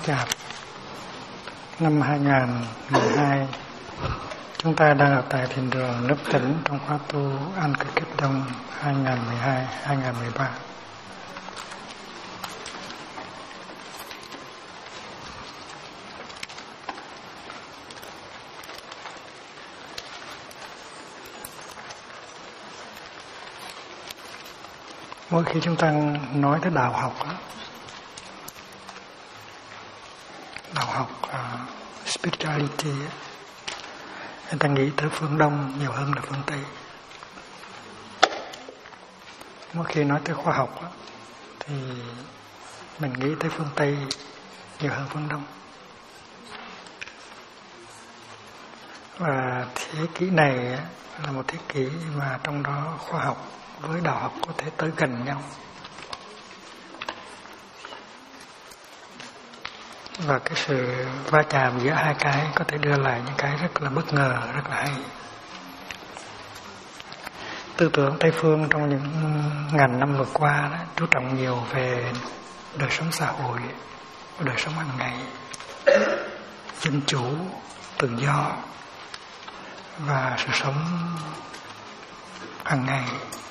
Chạp năm 2012. Chúng ta đang ở tại thiền đường Nước Tĩnh trong khóa tu An Cư Kiếp Đông 2012-2013. Mỗi khi chúng ta nói tới đạo học, spirituality, người ta nghĩ tới phương Đông nhiều hơn là phương Tây. Mỗi khi nói tới khoa học thì mình nghĩ tới phương Tây nhiều hơn phương Đông. Và thế kỷ này là một thế kỷ mà trong đó khoa học với đạo học có thể tới gần nhau. Và cái sự va chạm giữa hai cái có thể đưa lại những cái rất là bất ngờ, rất là hay. Tư tưởng Tây phương trong những ngàn năm vừa qua đó, chú trọng nhiều về đời sống xã hội, đời sống hàng ngày, dân chủ, tự do và sự sống hàng ngày.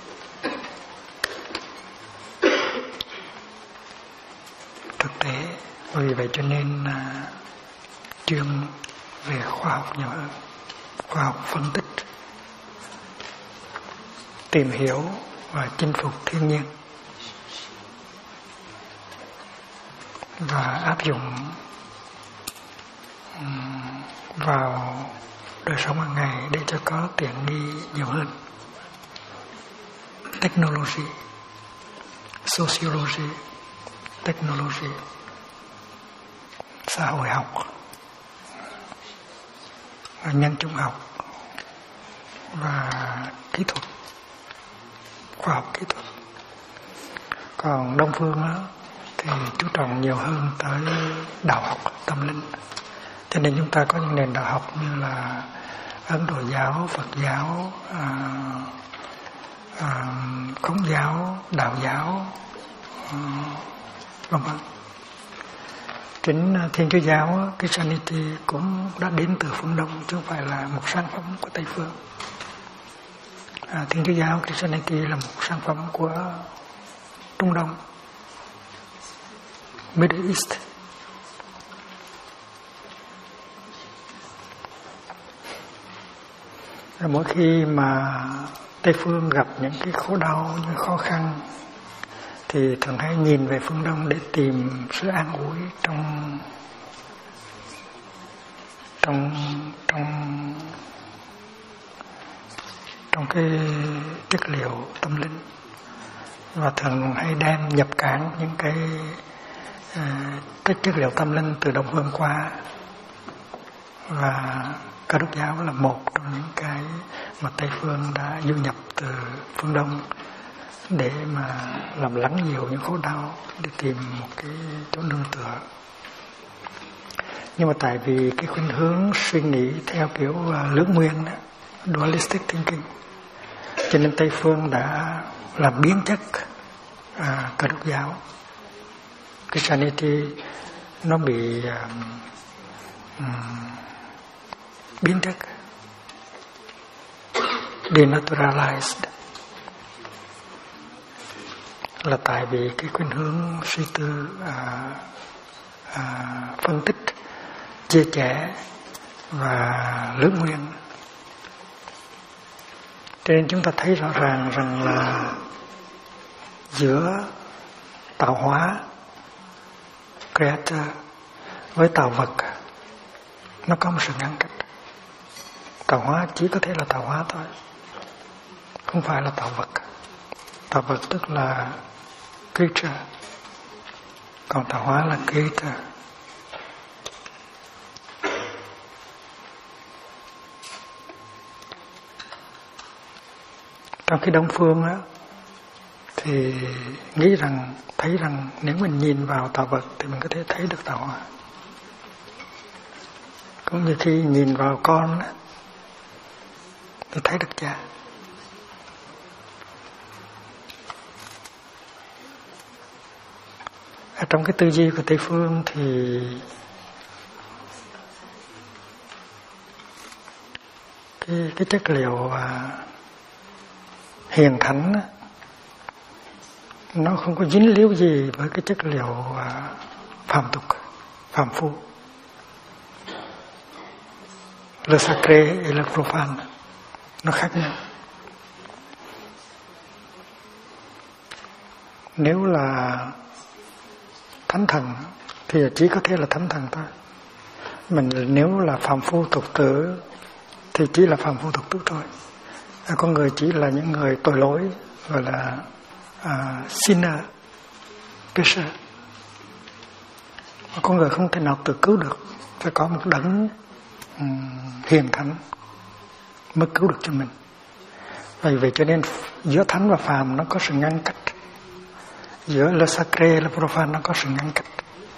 Thực tế, vì vậy cho nên chuyên về khoa học nhiều hơn, khoa học phân tích, tìm hiểu và chinh phục thiên nhiên và áp dụng vào đời sống hàng ngày để cho có tiện nghi nhiều hơn. Technology, sociology, technology, xã hội học, nhân chủng học và kỹ thuật, khoa học kỹ thuật. Còn Đông phương đó, thì chú trọng nhiều hơn tới đạo học, tâm linh. Cho nên chúng ta có những nền đạo học như là Ấn Độ giáo, Phật giáo, Khổng giáo, Đạo giáo, vân vân. Chính Thiên Chúa giáo, Christianity cũng đã đến từ phương Đông, chứ không phải là một sản phẩm của Tây phương. Thiên Chúa giáo, Christianity là một sản phẩm của Trung Đông, Middle East. Rồi mỗi khi mà Tây phương gặp những cái khổ đau, những khó khăn, thì thường hay nhìn về phương Đông để tìm sự an ủi trong cái chất liệu tâm linh, và thường hay đem nhập cảng những cái chất liệu tâm linh từ Đông phương qua. Và Cơ Đốc giáo là một trong những cái mà Tây phương đã du nhập từ phương Đông để mà làm lắng dịu những khổ đau, để tìm một cái chỗ nương tựa. Nhưng mà tại vì cái khuynh hướng suy nghĩ theo kiểu lưỡng nguyên đó, dualistic thinking, cho nên Tây phương đã làm biến chất Cơ Đốc giáo. Christianity nó bị biến chất, denaturalized, là tại vì cái khuynh hướng suy tư phân tích, chia sẻ và lưỡng nguyên. Cho nên chúng ta thấy rõ ràng rằng là giữa tạo hóa, creator, với tạo vật nó có một sự ngăn cách. Tạo hóa chỉ có thể là tạo hóa thôi, không phải là tạo vật. Tạo vật tức là creature, còn tạo hóa là creator. Trong khi Đông phương đó, thì nghĩ rằng, thấy rằng nếu mình nhìn vào tạo vật thì mình có thể thấy được tạo hóa. Cũng như khi nhìn vào con đó, thì thấy được cha. Ở trong cái tư duy của Tây phương thì cái chất liệu hiền thánh nó không có dính líu gì với cái chất liệu phàm tục, phàm phu. Le sacré et le profane nó khác nhau. Nếu là thánh thần thì chỉ có thể là thánh thần thôi. Mình nếu là phàm phu tục tử thì chỉ là phàm phu tục tử thôi. Con người chỉ là những người tội lỗi, gọi là sinner, pécheur. Con người không thể nào tự cứu được, phải có một đấng hiền thánh mới cứu được cho mình. Vậy cho nên giữa thánh và phàm nó có sự ngăn cách, giữa le sacré le profane nó có sự ngăn cách.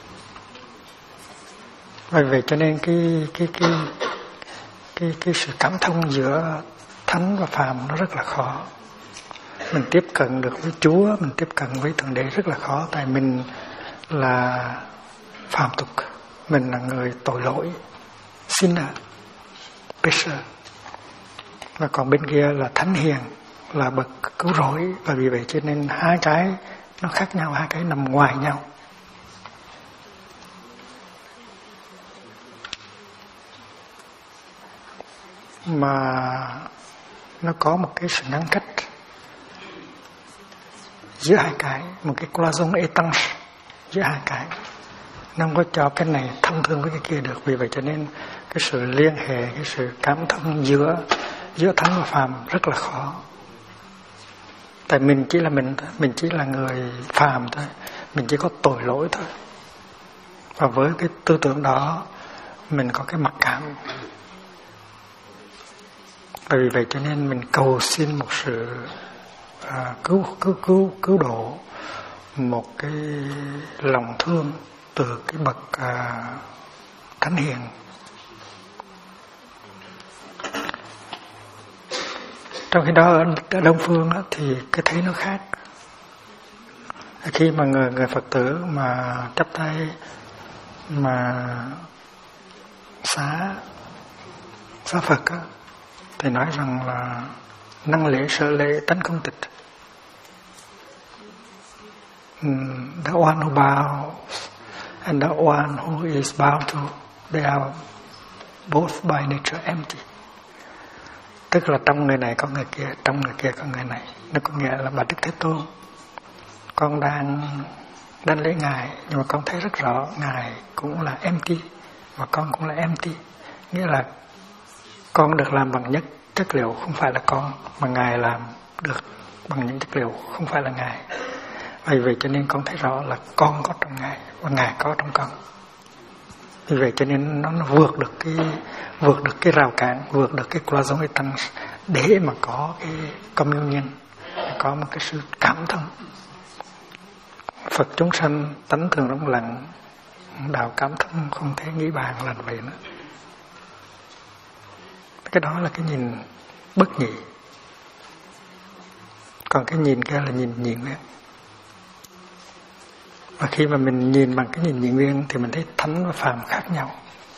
Vậy cho nên cái sự cảm thông giữa thánh và phàm nó rất là khó. Mình tiếp cận được với Chúa, mình tiếp cận với Thượng Đế rất là khó, tại mình là phàm tục, mình là người tội lỗi, sinner, pécheur. Và còn bên kia là thánh hiền, là bậc cứu rỗi. Và vì vậy cho nên hai cái nó khác nhau, hai cái nằm ngoài nhau. Mà nó có một cái sự ngăn cách giữa hai cái, một cái cloison étanche giữa hai cái. Nó không có cho cái này thông thương với cái kia được. Vì vậy cho nên cái sự liên hệ, cái sự cảm thông giữa thánh và phàm rất là khó. Tại mình chỉ là người phàm thôi, mình chỉ có tội lỗi thôi. Và với cái tư tưởng đó mình có cái mặc cảm. Và vì vậy cho nên mình cầu xin một sự cứu độ, một cái lòng thương từ cái bậc thánh hiền. Trong khi đó ở Đông phương đó, thì cái thấy nó khác. Khi mà người Phật tử mà chắp tay mà xá Phật đó, thì nói rằng là năng lễ sở lễ tánh không tịch. The one who bows and the one who is bowed to, they are both by nature empty. Tức là trong người này có người kia, trong người kia có người này. Nó có nghĩa là Bà Đức Thế Tôn, con đang lễ Ngài, nhưng mà con thấy rất rõ Ngài cũng là empty, và con cũng là empty. Nghĩa là con được làm bằng nhất chất liệu không phải là con, mà Ngài làm được bằng những chất liệu không phải là Ngài. Vì vậy cho nên con thấy rõ là con có trong Ngài và Ngài có trong con. Vì vậy cho nên nó vượt được cái rào cản, vượt được cái cloison étanche để mà có cái communion, có một cái sự cảm thông. Phật chúng sanh tánh thường rộng lặng, đạo cảm thông không thể nghĩ bàn là vậy nữa. Cái đó là cái nhìn bất nhị. Còn cái nhìn kia là nhìn nhị nguyên. Và khi mà mình nhìn bằng cái nhìn nhị nguyên thì mình thấy thánh và phàm khác nhau.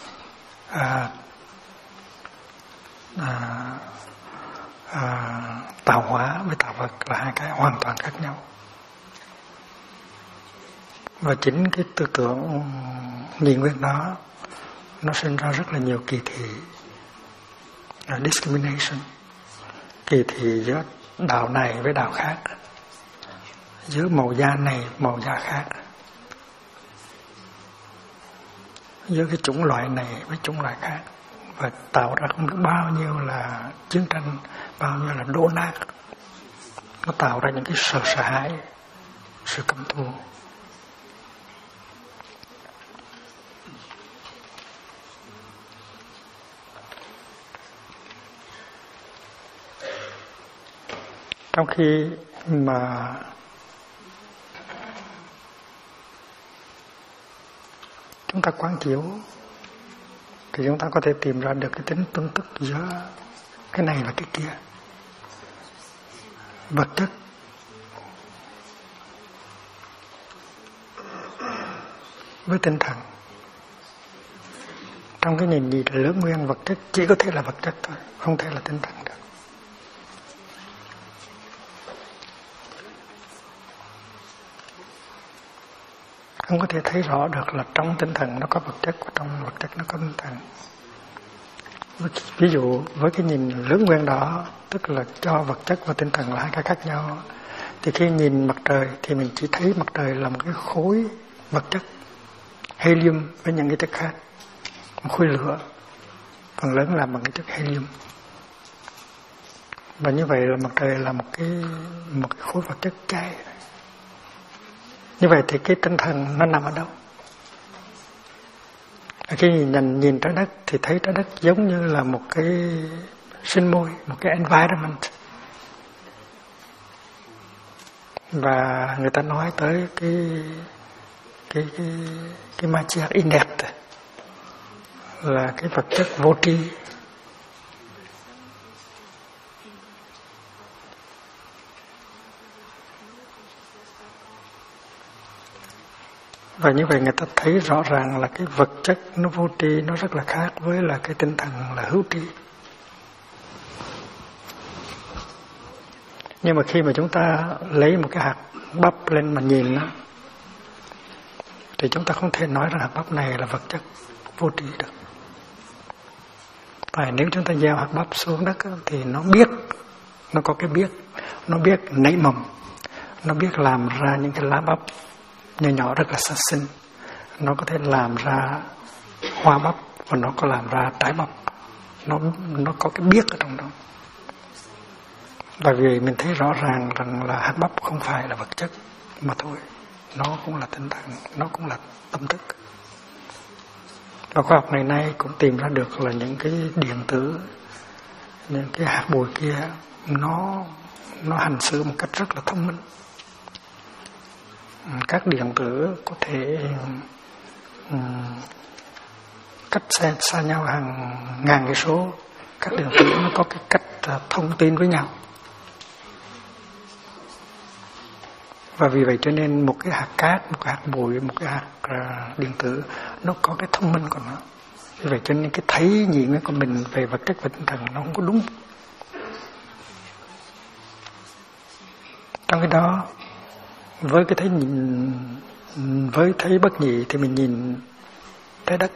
Tạo hóa với tạo vật là hai cái hoàn toàn khác nhau. Và chính cái tư tưởng nhị nguyên đó nó sinh ra rất là nhiều kỳ thị, discrimination, kỳ thị giữa đạo này với đạo khác, giữa màu da này màu da khác, giữa cái chủng loại này với chủng loại khác, và tạo ra không biết bao nhiêu là chiến tranh, bao nhiêu là đổ nát. Nó tạo ra những cái sợ hãi, sự căm thù. Trong khi mà chúng ta quán chiếu thì chúng ta có thể tìm ra được cái tính tương tức giữa cái này và cái kia. Vật chất với tinh thần. Trong cái nhìn gì là lớn nguyên vật chất, chỉ có thể là vật chất thôi, không thể là tinh thần được. Không có thể thấy rõ được là trong tinh thần nó có vật chất và trong vật chất nó có tinh thần. Ví dụ với cái nhìn lớn nguyên đó, tức là cho vật chất và tinh thần là hai cái khác nhau, thì khi nhìn mặt trời thì mình chỉ thấy mặt trời là một cái khối vật chất, helium với những cái chất khác, một khối lửa, phần lớn làm bằng cái chất helium. Và như vậy là mặt trời là một cái khối vật chất cháy. Như vậy thì cái tinh thần nó nằm ở đâu? Khi nhìn trái đất thì thấy trái đất giống như là một cái sinh môi, một cái environment. Và người ta nói tới cái materia inert là cái vật chất vô tri. Và như vậy người ta thấy rõ ràng là cái vật chất nó vô tri, nó rất là khác với là cái tinh thần là hữu tri. Nhưng mà khi mà chúng ta lấy một cái hạt bắp lên mà nhìn nó, thì chúng ta không thể nói rằng hạt bắp này là vật chất vô tri được. Và nếu chúng ta gieo hạt bắp xuống đất thì nó biết, nó có cái biết, nó biết nảy mầm, nó biết làm ra những cái lá bắp nhỏ nhỏ rất là sát sinh, nó có thể làm ra hoa bắp và nó có làm ra trái bắp, nó có cái biết ở trong đó. Bởi vì mình thấy rõ ràng rằng là hạt bắp không phải là vật chất mà thôi, nó cũng là tinh thần, nó cũng là tâm thức. Và khoa học ngày nay cũng tìm ra được là những cái điện tử, những cái hạt bụi kia nó hành xử một cách rất là thông minh. Các điện tử có thể cách xa nhau hàng ngàn cây số, các điện tử nó có cái cách thông tin với nhau. Và vì vậy cho nên một cái hạt cát, một cái hạt bụi, một cái hạt điện tử nó có cái thông minh của nó. Vì vậy cho nên cái thấy nhìn của mình về vật chất và tinh thần nó không có đúng. Trong cái đó, với cái thấy nhìn, với thấy bất nhị thì mình nhìn trái đất,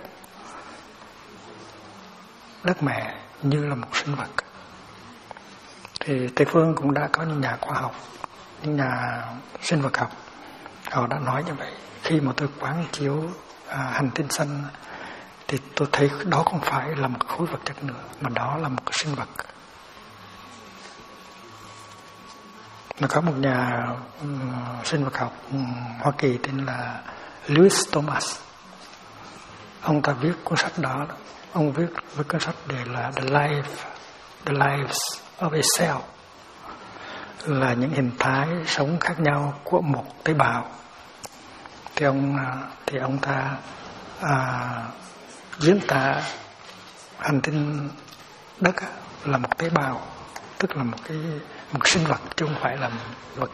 đất mẹ như là một sinh vật. Thì Tây phương cũng đã có những nhà khoa học, những nhà sinh vật học, họ đã nói như vậy. Khi mà tôi quán chiếu hành tinh xanh thì tôi thấy đó không phải là một khối vật chất nữa, mà đó là một cái sinh vật. Nó có một nhà sinh vật học Hoa Kỳ tên là Lewis Thomas. Ông ta viết cuốn sách đó. Ông viết với cuốn sách để là The Lives of a Cell, là những hình thái sống khác nhau của một tế bào. Thì ông ta diễn tả hành tinh đất là một tế bào, tức là một sinh vật chứ không phải là vật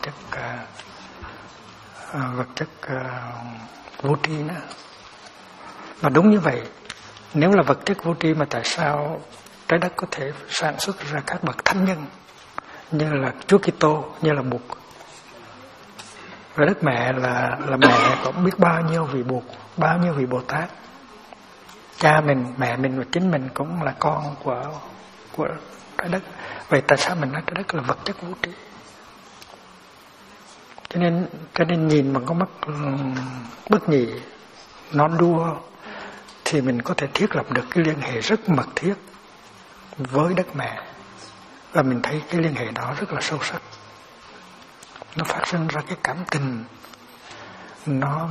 chất vô tri nữa. Và đúng như vậy, nếu là vật chất vô tri mà tại sao trái đất có thể sản xuất ra các bậc thánh nhân như là Chúa Kitô, như là Bụt? Và đất mẹ là mẹ có biết bao nhiêu vị Bụt, bao nhiêu vị Bồ Tát. Cha mình, mẹ mình và chính mình cũng là con của trái đất. Vậy tại sao mình nói trái đất là vật chất vô tri? Cho nên nhìn bằng con mắt bất nhị, nó đua, thì mình có thể thiết lập được cái liên hệ rất mật thiết với đất mẹ. Và mình thấy cái liên hệ đó rất là sâu sắc. Nó phát sinh ra cái cảm tình, nó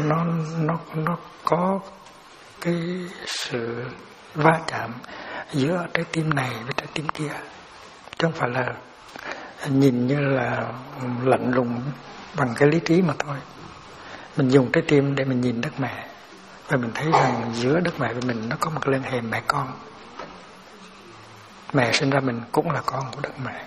có cái sự va chạm giữa trái tim này với trái tim kia, chứ không phải là nhìn như là lạnh lùng bằng cái lý trí mà thôi. Mình dùng trái tim để mình nhìn đất mẹ, và mình thấy rằng giữa đất mẹ và mình nó có một liên hệ mẹ con. Mẹ sinh ra mình cũng là con của đất mẹ,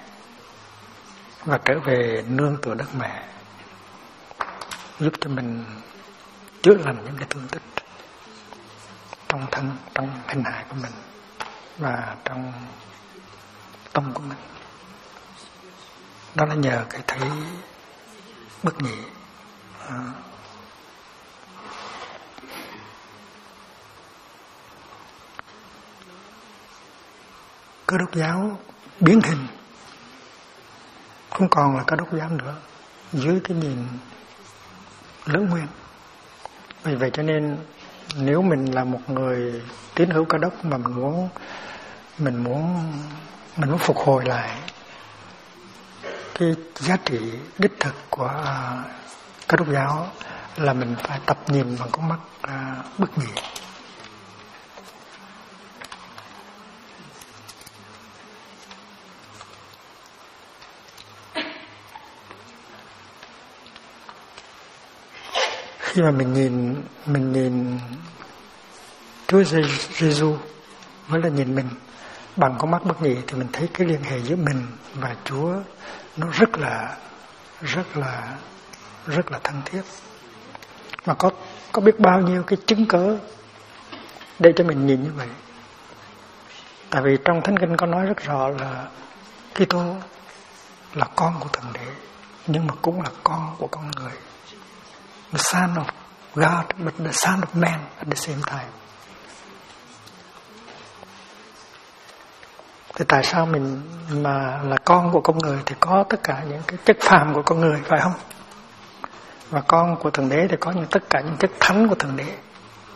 và trở về nương tựa đất mẹ giúp cho mình chữa lành những cái thương tích trong thân, trong hình hài của mình và trong tâm của mình. Đó là nhờ cái thấy bất nhị. Cơ đốc giáo biến hình, không còn là Cơ đốc giáo nữa dưới cái nhìn lớn nguyên. Vì vậy cho nên nếu mình là một người tín hữu Cơ đốc mà mình muốn phục hồi lại cái giá trị đích thực của Cơ đốc giáo, là mình phải tập nhìn bằng con mắt bất nhị. Khi mà mình nhìn Chúa Giêsu với là nhìn mình bằng con mắt bất nhị, thì mình thấy cái liên hệ giữa mình và Chúa nó rất là thân thiết. Mà có biết bao nhiêu cái chứng cớ để cho mình nhìn như vậy. Tại vì trong Thánh Kinh có nói rất rõ là Kitô là con của Thượng Đế, nhưng mà cũng là con của con người. The Son of God, but the Son of Man at the same time. Thì tại sao mình mà là con của con người thì có tất cả những cái chất phàm của con người, phải không? Và con của Thượng Đế thì có tất cả những chất thánh của Thượng Đế.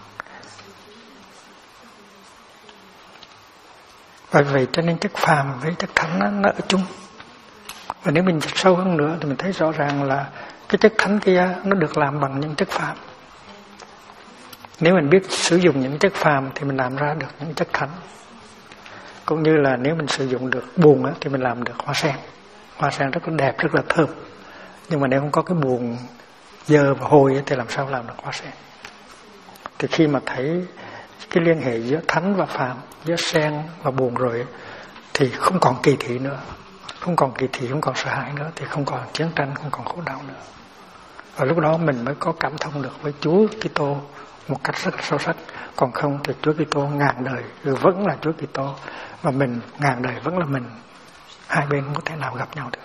Và vậy cho nên chất phàm với chất thánh nó ở chung. Và nếu mình sâu hơn nữa thì mình thấy rõ ràng là cái chất thánh kia nó được làm bằng những chất phàm. Nếu mình biết sử dụng những chất phàm thì mình làm ra được những chất thánh. Cũng như là nếu mình sử dụng được buồn thì mình làm được hoa sen. Hoa sen rất là đẹp, rất là thơm. Nhưng mà nếu không có cái buồn dơ và hôi thì làm sao làm được hoa sen. Thì khi mà thấy cái liên hệ giữa thánh và phàm, giữa sen và buồn rồi, thì không còn kỳ thị nữa. Không còn kỳ thị, không còn sợ hãi nữa, thì không còn chiến tranh, không còn khổ đau nữa. Và lúc đó mình mới có cảm thông được với Chúa Kitô một cách rất là sâu sắc. Còn không thì Chúa Kitô ngàn đời vẫn là Chúa Kitô, và mình ngàn đời vẫn là mình. Hai bên không có thể nào gặp nhau được.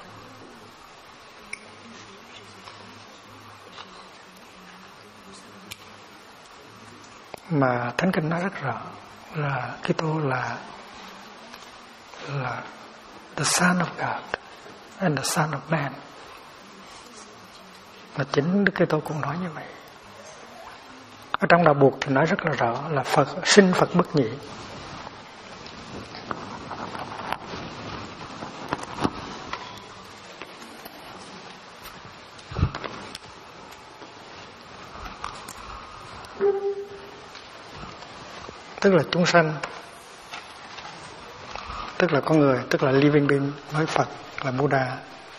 Mà Thánh Kinh nói rất rõ là Kitô là the Son of God and the Son of Man. Và chính Đức Kitô cũng nói như vậy. Ở trong đạo Buộc thì nói rất là rõ là sinh Phật bất nhị. Tức là chúng sanh, tức là con người, tức là living being với Phật là Buddha.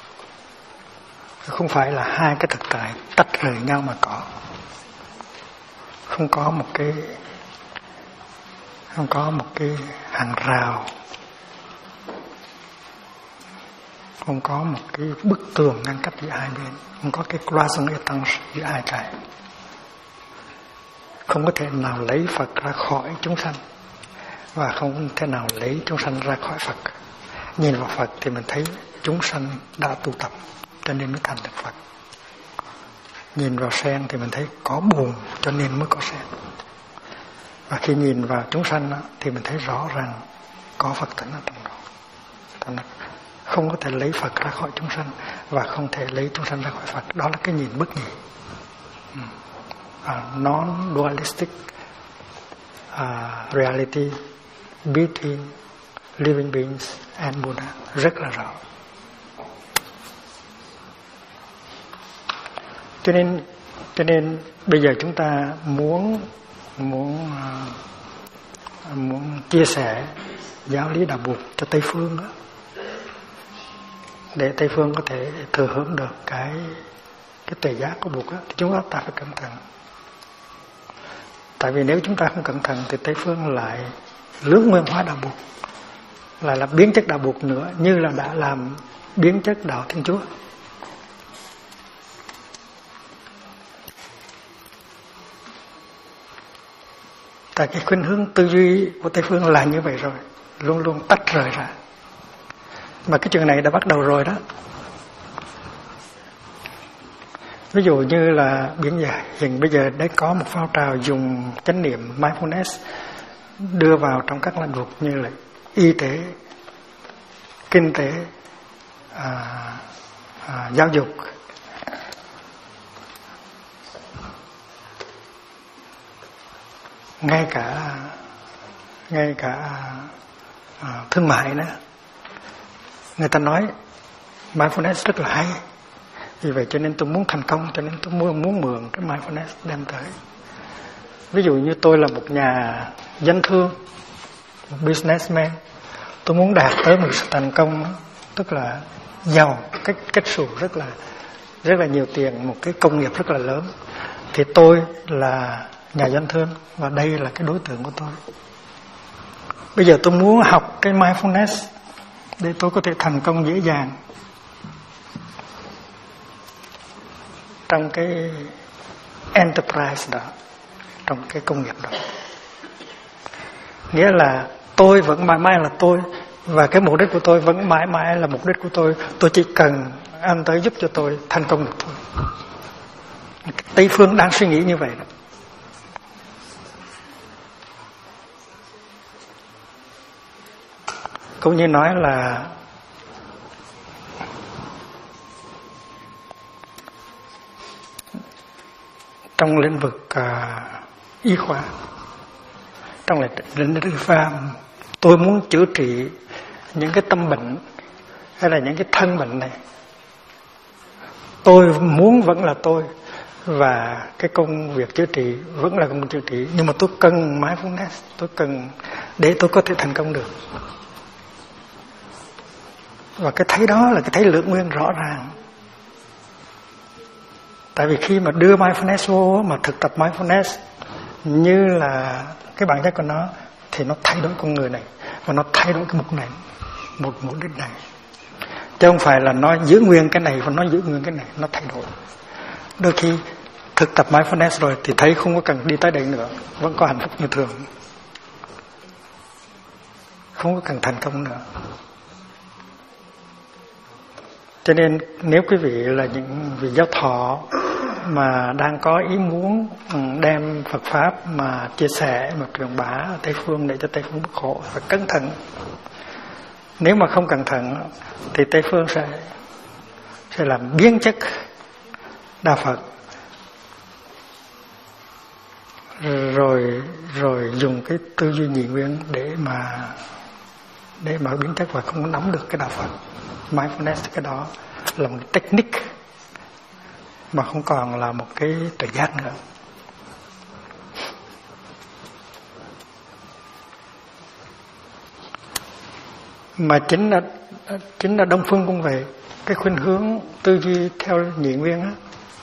Không phải là hai cái thực tại tách rời nhau mà có. Không có một cái hàng rào, không có một cái bức tường ngăn cách giữa hai bên, không có cái cloison étanche giữa hai cái. Không có thể nào lấy Phật ra khỏi chúng sanh, và không thể nào lấy chúng sanh ra khỏi Phật. Nhìn vào Phật thì mình thấy chúng sanh đã tu tập cho nên mới thành được Phật. Nhìn vào sen thì mình thấy có buồn cho nên mới có sen. Và khi nhìn vào chúng sanh thì mình thấy rõ ràng có Phật tánh ở trong đó. Không có thể lấy Phật ra khỏi chúng sanh, và không thể lấy chúng sanh ra khỏi Phật. Đó là cái nhìn bất nhị. Non-dualistic reality between living beings and Buddha rất là rõ. Cho nên bây giờ chúng ta muốn chia sẻ giáo lý đạo Buộc cho Tây phương đó, để Tây phương có thể thừa hưởng được cái tuệ giác của Buộc đó, thì chúng ta phải cẩn thận. Tại vì nếu chúng ta không cẩn thận thì Tây phương lại lưỡng nguyên hóa đạo Buộc, lại là biến chất đạo Buộc nữa, như là đã làm biến chất đạo Thiên Chúa. Tại cái khuynh hướng tư duy của Tây phương là như vậy rồi, luôn luôn tách rời ra. Mà cái chuyện này đã bắt đầu rồi đó. Ví dụ như là biển giải, hiện bây giờ đã có một phong trào dùng chánh niệm mindfulness đưa vào trong các lĩnh vực như là y tế, kinh tế, giáo dục. Ngay cả thương mại nữa. Người ta nói mindfulness rất là hay. Vì vậy cho nên tôi muốn thành công, cho nên tôi muốn mượn cái mindfulness đem tới. Ví dụ như tôi là một nhà doanh thương, một businessman, tôi muốn đạt tới một sự thành công, tức là giàu, kết xù rất là nhiều tiền, một cái công nghiệp rất là lớn. Thì tôi là nhà doanh thương và đây là cái đối tượng của tôi. Bây giờ tôi muốn học cái mindfulness để tôi có thể thành công dễ dàng trong cái enterprise đó, trong cái công nghiệp đó. Nghĩa là tôi vẫn mãi mãi là tôi, và cái mục đích của tôi vẫn mãi mãi là mục đích của tôi. Tôi chỉ cần anh tới giúp cho tôi thành công được thôi. Tây phương đang suy nghĩ như vậy đó. Cũng như nói là trong lĩnh vực y khoa, trong lĩnh vực y khoa, tôi muốn chữa trị những cái tâm bệnh hay là những cái thân bệnh này. Tôi muốn vẫn là tôi, và cái công việc chữa trị vẫn là công việc chữa trị, nhưng mà tôi cần mindfulness, tôi cần để tôi có thể thành công được. Và cái thấy đó là cái thấy lượng nguyên rõ ràng. Tại vì khi mà đưa mindfulness vô, mà thực tập mindfulness như là cái bản chất của nó, thì nó thay đổi con người này, và nó thay đổi cái mục này, một mục đích này. Chứ không phải là nó giữ nguyên cái này và nó giữ nguyên cái này, nó thay đổi. Đôi khi thực tập mindfulness rồi thì thấy không có cần đi tới đây nữa, vẫn có hạnh phúc như thường, không có cần thành công nữa. Cho nên nếu quý vị là những vị giáo thọ mà đang có ý muốn đem Phật Pháp mà chia sẻ, mà truyền bá ở Tây Phương để cho Tây Phương bất khổ, phải cẩn thận. Nếu mà không cẩn thận thì Tây Phương sẽ làm biến chất Đạo Phật, rồi dùng cái tư duy nhị nguyên để mà biến chất và không nắm được cái Đạo Phật. Mindfulness cái đó là một technique mà không còn là một cái tự giác nữa. Mà chính là Đông Phương cũng vậy. Cái khuynh hướng tư duy theo nhị nguyên á,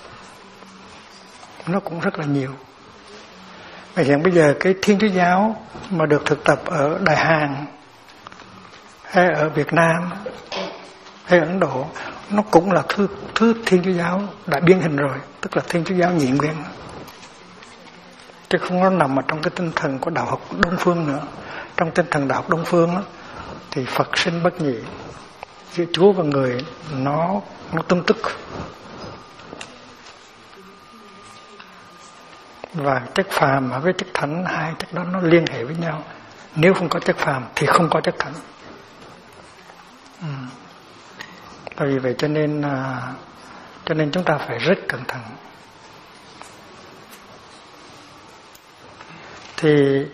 nó cũng rất là nhiều. Và hiện bây giờ cái Thiên Chúa giáo mà được thực tập ở Đại Hàn hay ở Việt Nam hay ở Ấn Độ, nó cũng là thứ Thiên Chúa giáo đã biến hình rồi, tức là Thiên Chúa giáo nhị nguyên, chứ không có nằm ở trong cái tinh thần của đạo học Đông Phương nữa. Trong tinh thần đạo học Đông Phương đó, thì Phật sinh bất nhị, giữa Chúa và người nó tương tức, và chất phàm với chất thánh, hai chất đó nó liên hệ với nhau. Nếu không có chất phàm thì không có chất thánh. Vì vậy cho nên chúng ta phải rất cẩn thận. Thì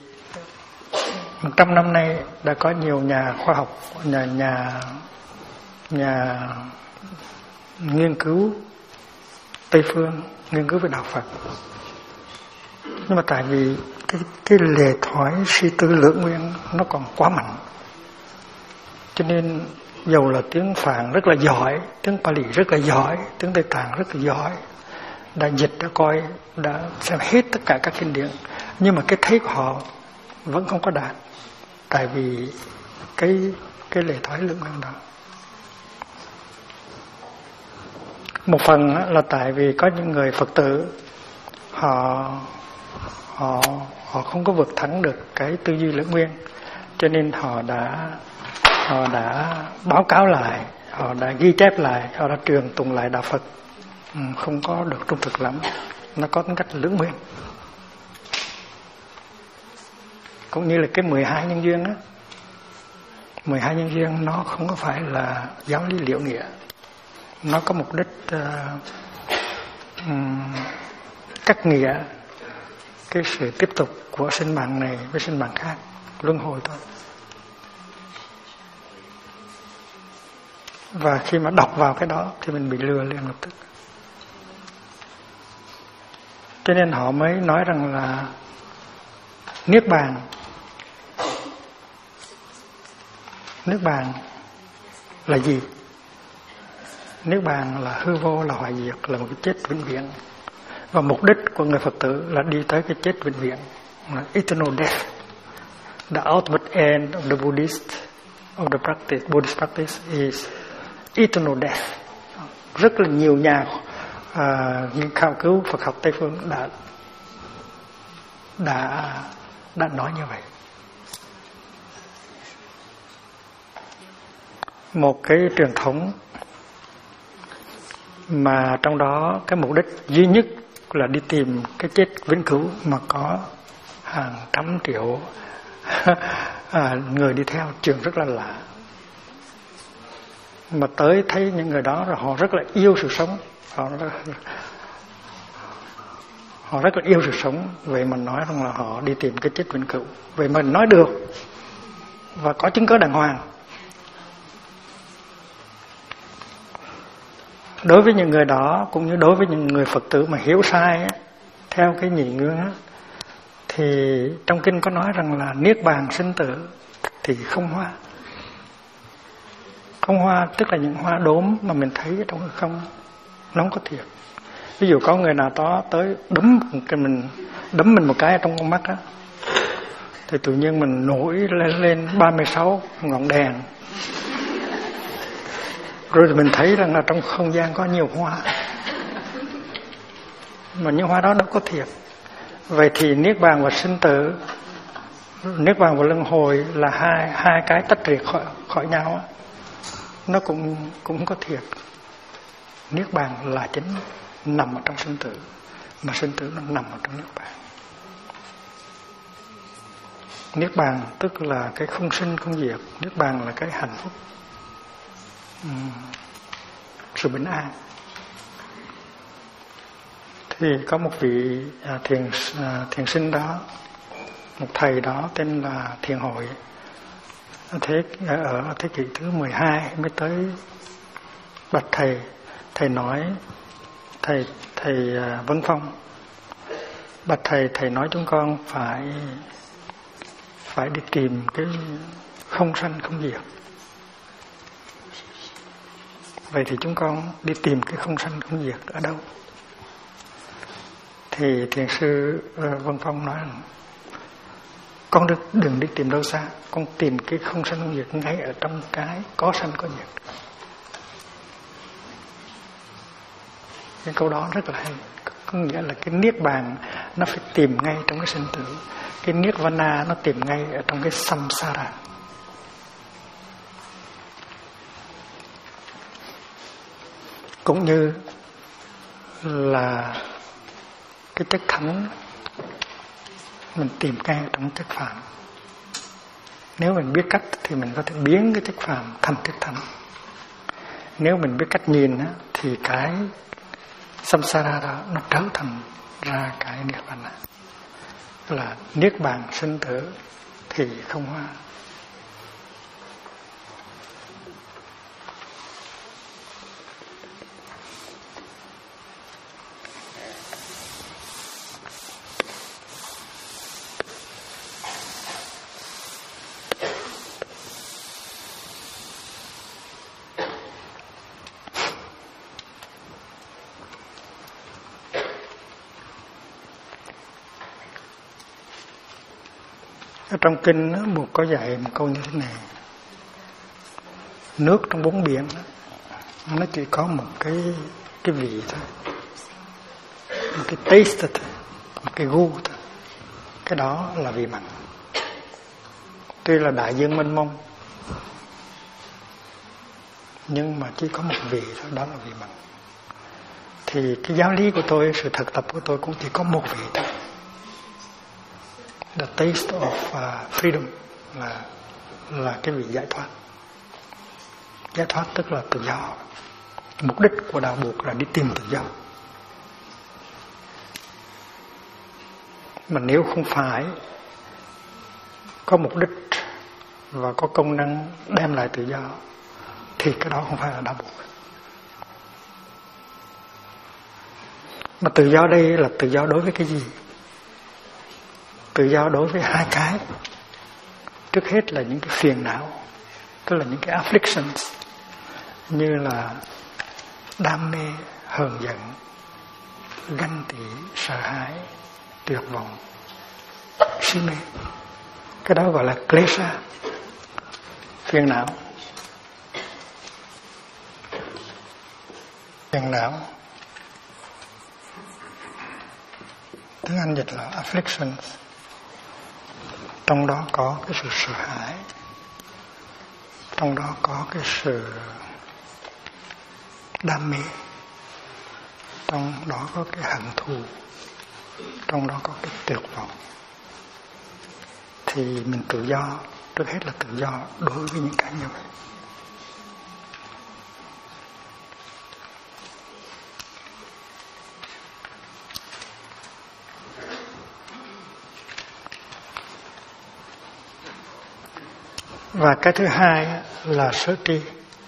100 năm nay đã có nhiều nhà khoa học, nhà nghiên cứu Tây Phương, nghiên cứu về đạo Phật. Nhưng mà tại vì cái lề thói suy tư lượng nguyên nó còn quá mạnh, cho nên dầu là tiếng Phạn rất là giỏi, tiếng Pali rất là giỏi, tiếng Tây Tạng rất là giỏi, đã dịch, đã coi, đã xem hết tất cả các kinh điển, nhưng mà cái thấy của họ vẫn không có đạt. Tại vì cái lề thói lượng nguyên đó. Một phần là tại vì có những người Phật tử họ họ không có vượt thắng được cái tư duy lưỡng nguyên, cho nên họ đã báo cáo lại, họ đã ghi chép lại, họ đã truyền tụng lại đạo Phật, không có được trung thực lắm, nó có tính cách lưỡng nguyên. Cũng như là cái 12 nhân duyên á, 12 nhân duyên nó không có phải là giáo lý liệu nghĩa, nó có mục đích cắt nghĩa cái sự tiếp tục của sinh mạng này với sinh mạng khác, luân hồi thôi. Và khi mà đọc vào cái đó thì mình bị lừa liền lập tức. Cho nên họ mới nói rằng là Niết bàn là gì? Niết bàn là hư vô, là hoại diệt, là một cái chết vĩnh viễn. Và mục đích của người Phật tử là đi tới cái chết vĩnh viễn, eternal death. The ultimate end of the Buddhist practice is eternal death. Rất là nhiều nhà nghiên khảo cứu Phật học Tây phương đã nói như vậy. Một cái truyền thống mà trong đó cái mục đích duy nhất là đi tìm cái chết vĩnh cửu, mà có hàng trăm triệu người đi theo, trường rất là lạ. Mà tới thấy những người đó rồi họ rất là yêu sự sống, họ rất là yêu sự sống. Vậy mà nói rằng là họ đi tìm cái chết vĩnh cửu, vậy mà nói được và có chứng cứ đàng hoàng. Đối với những người đó, cũng như đối với những người Phật tử mà hiểu sai á, theo cái nhị nguyên á, thì trong kinh có nói rằng là niết bàn sinh tử thì không hoa. Không hoa tức là những hoa đốm mà mình thấy trong hư không, nó không có thiệt. Ví dụ có người nào đó tới đấm mình một cái trong con mắt á, thì tự nhiên mình nổi lên 36 ngọn đèn, rồi mình thấy rằng là trong không gian có nhiều hoa, mà những hoa đó đâu có thiệt. Vậy thì niết bàn và sinh tử, niết bàn và luân hồi là hai cái tách riêng khỏi nhau, nó cũng không có thiệt. Niết bàn là chính nằm ở trong sinh tử, mà sinh tử nó nằm ở trong niết bàn. Niết bàn tức là cái không sinh không diệt, niết bàn là cái hạnh phúc, sự bình an. Thì có một vị thiền sinh đó, một thầy đó tên là Thiền Hội, ở thế kỷ thứ 12 mới tới bạch thầy nói, thầy Vân Phong bạch thầy nói chúng con phải đi tìm cái không sanh không diệt. Vậy thì chúng con đi tìm cái không sanh không diệt ở đâu? Thì thiền sư Vân Phong nói rằng con đừng đi tìm đâu xa, con tìm cái không sanh không diệt ngay ở trong cái có sanh có diệt. Cái câu đó rất là hay, có nghĩa là cái niết bàn nó phải tìm ngay trong cái sinh tử, cái nirvana nó tìm ngay ở trong cái samsara. Cũng như là cái chất thánh mình tìm ngay trong chất phàm. Nếu mình biết cách thì mình có thể biến cái chất phàm thành chất thánh. Nếu mình biết cách nhìn á, thì cái samsara đó nó trở thành ra cái nirvana, là niết bàn sinh tử thì không hoa. Ở trong kinh Bụt có dạy một câu như thế này: nước trong bốn biển nó chỉ có một cái vị thôi, một cái taste thôi, một cái gu thôi. cái đó là vị mặn. Tuy là đại dương mênh mông, nhưng mà chỉ có một vị thôi, đó là vị mặn. Thì cái giáo lý của tôi, sự thực tập của tôi cũng chỉ có một vị thôi. The taste of freedom là cái vị giải thoát. Giải thoát tức là tự do. Mục đích của đạo buộc là đi tìm tự do. Mà nếu không phải có mục đích và có công năng đem lại tự do thì cái đó không phải là đạo buộc. Mà tự do đây là tự do đối với cái gì? Tự do đối với hai cái. Trước hết là những cái phiền não, tức là những cái afflictions, như là đam mê, hờn giận, ganh tị, sợ hãi, tuyệt vọng, si mê. Cái đó gọi là klesha, phiền não. Phiền não tiếng Anh dịch là afflictions. Trong đó có cái sự sợ hãi, trong đó có cái sự đam mê, trong đó có cái hận thù, trong đó có cái tuyệt vọng. Thì mình tự do, trước hết là tự do đối với những cái như vậy. Và cái thứ hai là sở tri.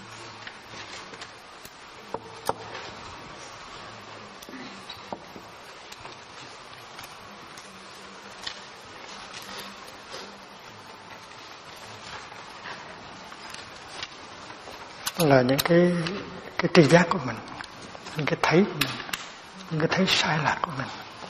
Là những cái tri giác của mình, những cái thấy của mình, những cái thấy sai lạc của mình.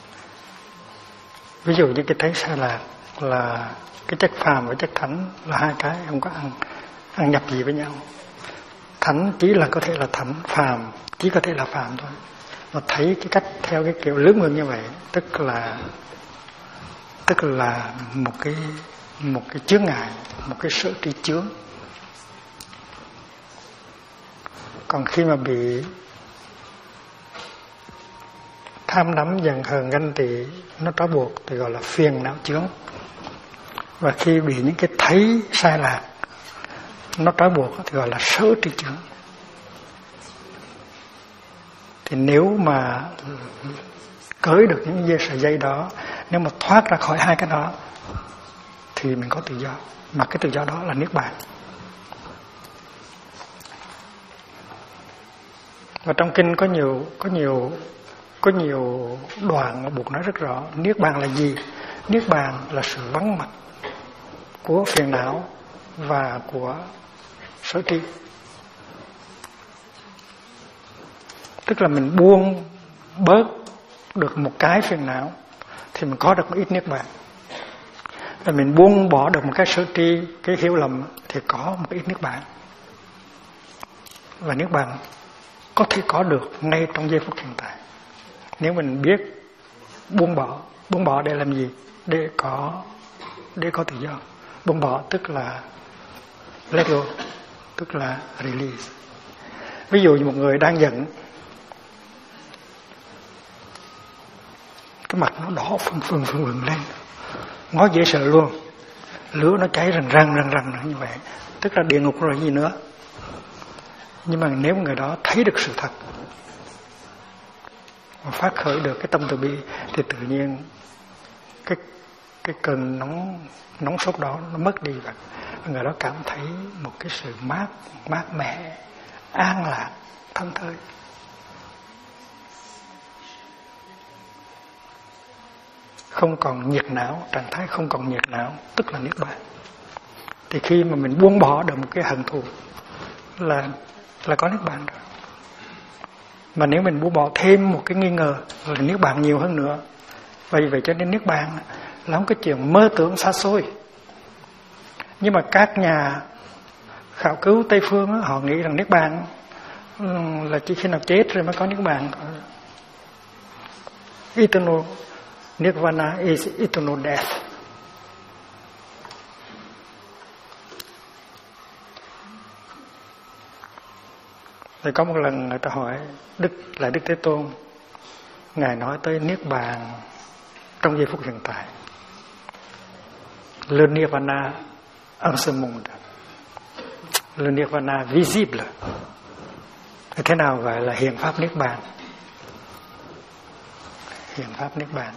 Ví dụ như cái thấy sai lạc là cái chất phàm và chất thánh là hai cái không có ăn nhập gì với nhau. Thánh chỉ là có thể là thánh, phàm chỉ có thể là phàm thôi. Mà thấy cái cách theo cái kiểu lưỡng ngược như vậy, tức là một cái chướng ngại, một cái sở tri chướng. Còn khi mà bị tham đắm, giận hờn, ganh tị nó trói buộc thì gọi là phiền não chướng. Và khi bị những cái thấy sai lạc nó trói buộc thì gọi là sở tri chướng. Thì nếu mà cởi được những sợi dây đó, nếu mà thoát ra khỏi hai cái đó thì mình có tự do. Mà cái tự do đó là niết bàn. Và trong kinh có nhiều đoạn mà buộc nói rất rõ. Niết bàn là gì? Niết bàn là sự vắng mặt của phiền não và của sở tri. Tức là mình buông bớt được một cái phiền não thì mình có được một ít niết bàn. Và mình buông bỏ được một cái sở tri, cái hiểu lầm thì có một ít niết bàn. Và niết bàn có thể có được ngay trong giây phút hiện tại. Nếu mình biết buông bỏ để làm gì? Để có tự do. Buông bỏ tức là let go, tức là release. Ví dụ như một người đang giận, cái mặt nó đỏ phừng lên, ngó dễ sợ luôn, lửa nó cháy rần như vậy, tức là địa ngục rồi gì nữa. Nhưng mà nếu người đó thấy được sự thật và phát khởi được cái tâm từ bi thì tự nhiên cái cơn nóng sốt đó nó mất đi, và người đó cảm thấy một cái sự mát mẻ, an lạc, thân thơi. Không còn nhiệt não, trạng thái không còn nhiệt não tức là niết bàn. Thì khi mà mình buông bỏ được một cái hận thù là có niết bàn rồi. Mà nếu mình buông bỏ thêm một cái nghi ngờ là niết bàn nhiều hơn nữa. Vậy cho nên niết bàn là không có chuyện mơ tưởng xa xôi. Nhưng mà các nhà khảo cứu Tây phương họ nghĩ rằng niết bàn là chỉ khi nào chết rồi mới có niết bàn. Eternal Nirvana is eternal death. Thì có một lần người ta hỏi Đức Thế Tôn, Ngài nói tới Niết Bàn trong giây phút hiện tại, le Nirvana en ce monde, le Nirvana visible. Thế nào gọi là hiện pháp Niết Bàn? Hiện pháp Niết Bàn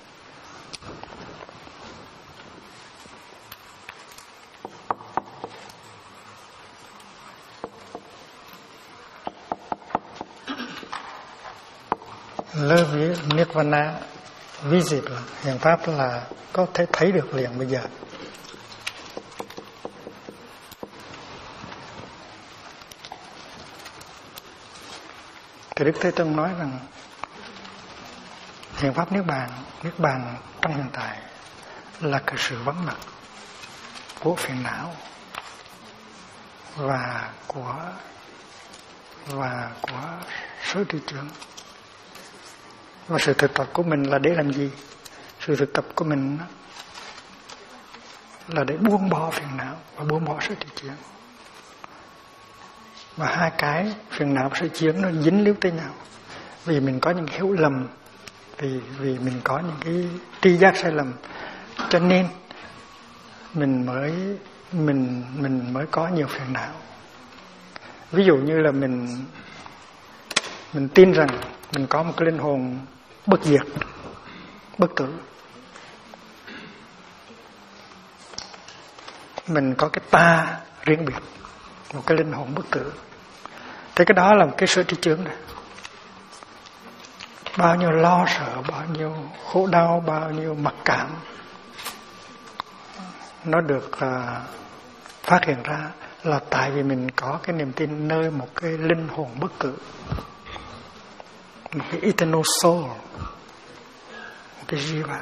le Nirvana visible, hiện pháp là có thể thấy được liền bây giờ. Thì Đức Thế Tôn nói rằng hiện pháp Niết Bàn trong hiện tại là cái sự vắng mặt của phiền não và của sở tri trưởng. Và sự thực tập của mình là để làm gì? Sự thực tập của mình là để buông bỏ phiền não và buông bỏ sở tri trưởng. Và hai cái phiền não và sở tri trưởng nó dính líu tới nhau. Vì mình có những hiểu lầm, vì mình có những cái tri giác sai lầm, cho nên mình mới có nhiều phiền não. Ví dụ như là mình tin rằng mình có một cái linh hồn bất diệt, bất tử. Mình có cái ta riêng biệt, một cái linh hồn bất tử. Thế cái đó là một cái sở tri trưởng này. Bao nhiêu lo sợ, bao nhiêu khổ đau, bao nhiêu mặc cảm, nó được phát hiện ra là tại vì mình có cái niềm tin nơi một cái linh hồn bất tử, một cái eternal soul, một cái jiva.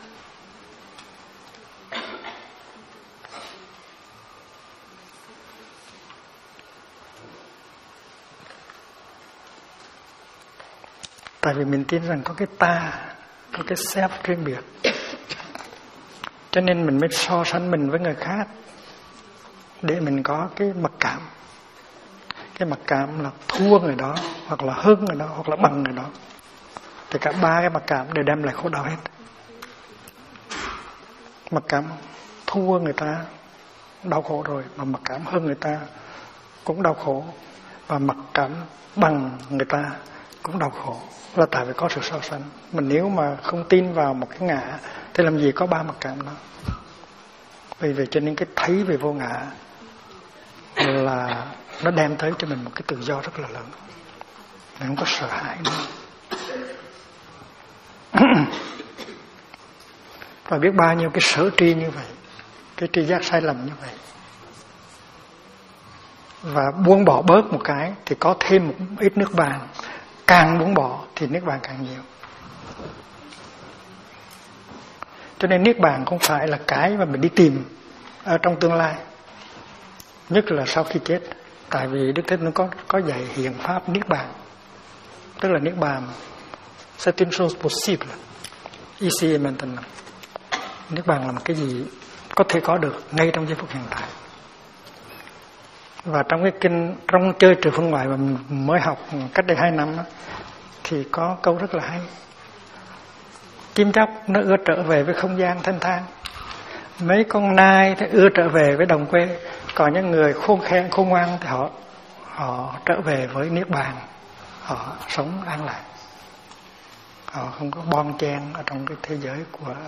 Tại vì mình tin rằng có cái ta, có cái self riêng biệt, cho nên mình mới so sánh mình với người khác để mình có cái mặc cảm. Cái mặc cảm là thua người đó, hoặc là hơn người đó, hoặc là bằng người đó. Thì cả ba cái mặc cảm đều đem lại khổ đau hết. Mặc cảm thua người ta đau khổ rồi, mà mặc cảm hơn người ta cũng đau khổ, và mặc cảm bằng người ta cũng đau khổ. Là tại vì có sự so sánh. Mình nếu mà không tin vào một cái ngã thì làm gì có ba mặc cảm đó. Vì vậy cho nên cái thấy về vô ngã là nó đem tới cho mình một cái tự do rất là lớn. Mình không có sợ hãi nữa. Và biết bao nhiêu cái sở tri như vậy, cái tri giác sai lầm như vậy, và buông bỏ bớt một cái thì có thêm một ít nước bàn. Càng buông bỏ thì niết bàn càng nhiều. Cho nên niết bàn không phải là cái mà mình đi tìm ở trong tương lai, nhất là sau khi chết. Tại vì Đức Thế Tôn có dạy hiện pháp niết bàn, tức là niết bàn c'est une chose possible ici et maintenant. Niết bàn là một cái gì có thể có được ngay trong giây phút hiện tại. Và trong cái kinh trong chơi trừ phân ngoại mà mình mới học cách đây 2 năm đó, thì có câu rất là hay. Chim chóc nó ưa trở về với không gian thanh thang, mấy con nai thì ưa trở về với đồng quê, còn những người khôn khéo khôn ngoan thì họ trở về với niết bàn, họ sống an lạc, họ không có bon chen ở trong cái thế giới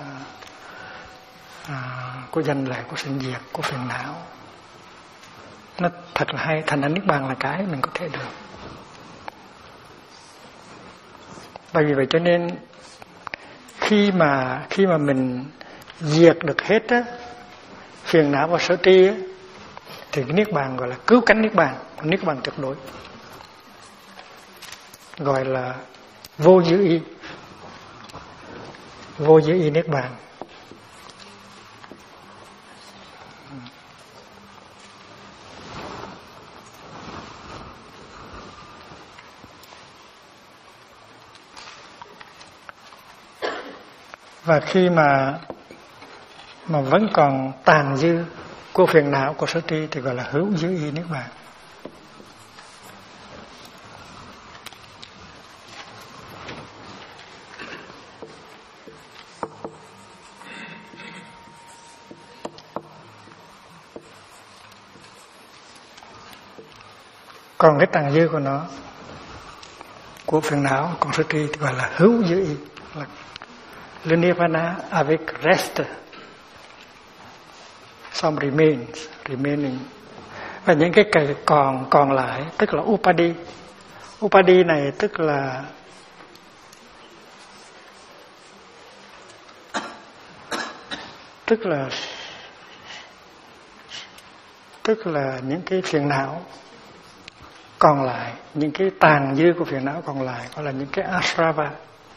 của danh lợi, của sinh diệt, của phiền não. Nó thật là hay. Thành ra niết bàn là cái mình có thể được. Bởi vì vậy cho nên khi mà mình diệt được hết á, phiền não và sở tri á, thì cái niết bàn gọi là cứu cánh niết bàn tuyệt đối, gọi là vô giữ y niết bàn. Và khi mà vẫn còn tàn dư của phiền não, của sở tri thì gọi là hữu giữ y niết bàn. Còn cái tàn dư của nó, của phiền não, còn sơ tri thì gọi là hữu dư y, là le nirvana avec reste, some remaining. Và những cái còn lại tức là upadi. Upadi này tức là những cái phiền não còn lại, những cái tàn dư của phiền não còn lại gọi là những cái asrava.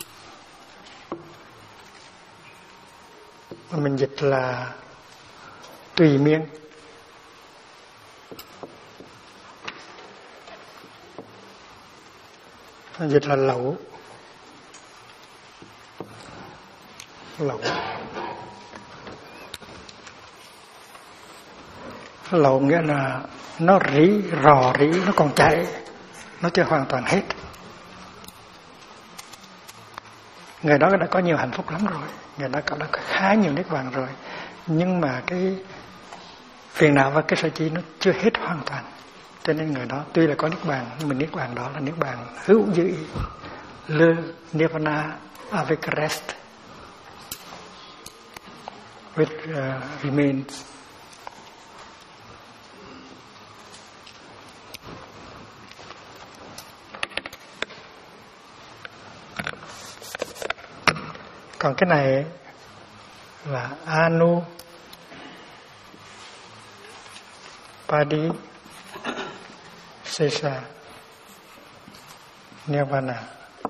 Mình dịch là tùy miên. Mình dịch là lậu. Lậu nghĩa là nó rò rỉ, nó còn chạy, nó chưa hoàn toàn hết. Người đó đã có nhiều hạnh phúc lắm rồi, người đó đã có khá nhiều niết bàn rồi, nhưng mà cái phiền não và cái sở chi nó chưa hết hoàn toàn. Cho nên người đó tuy là có niết bàn, nhưng mà niết bàn đó là niết bàn hữu dư y, le nirvana avec reste, which remains. Còn cái này là anu padi sesa nirvana,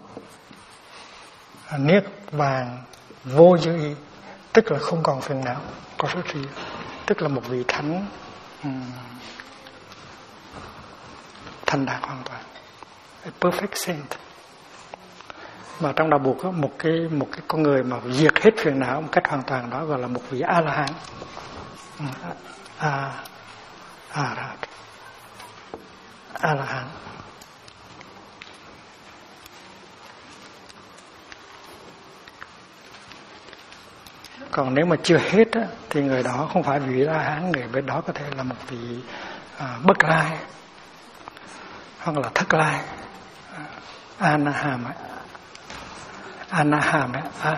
niết bàn vô dư y, tức là không còn phiền não, có số tri, tức là một vị thánh thành đạt hoàn toàn, a perfect saint. Mà trong đạo Bụt có một cái con người mà diệt hết phiền não một cách hoàn toàn, đó gọi là một vị A La Hán. A La Hán. Còn nếu mà chưa hết á, thì người đó không phải vị A La Hán, người bên đó có thể là một vị bất lai hoặc là thất lai, Anaham,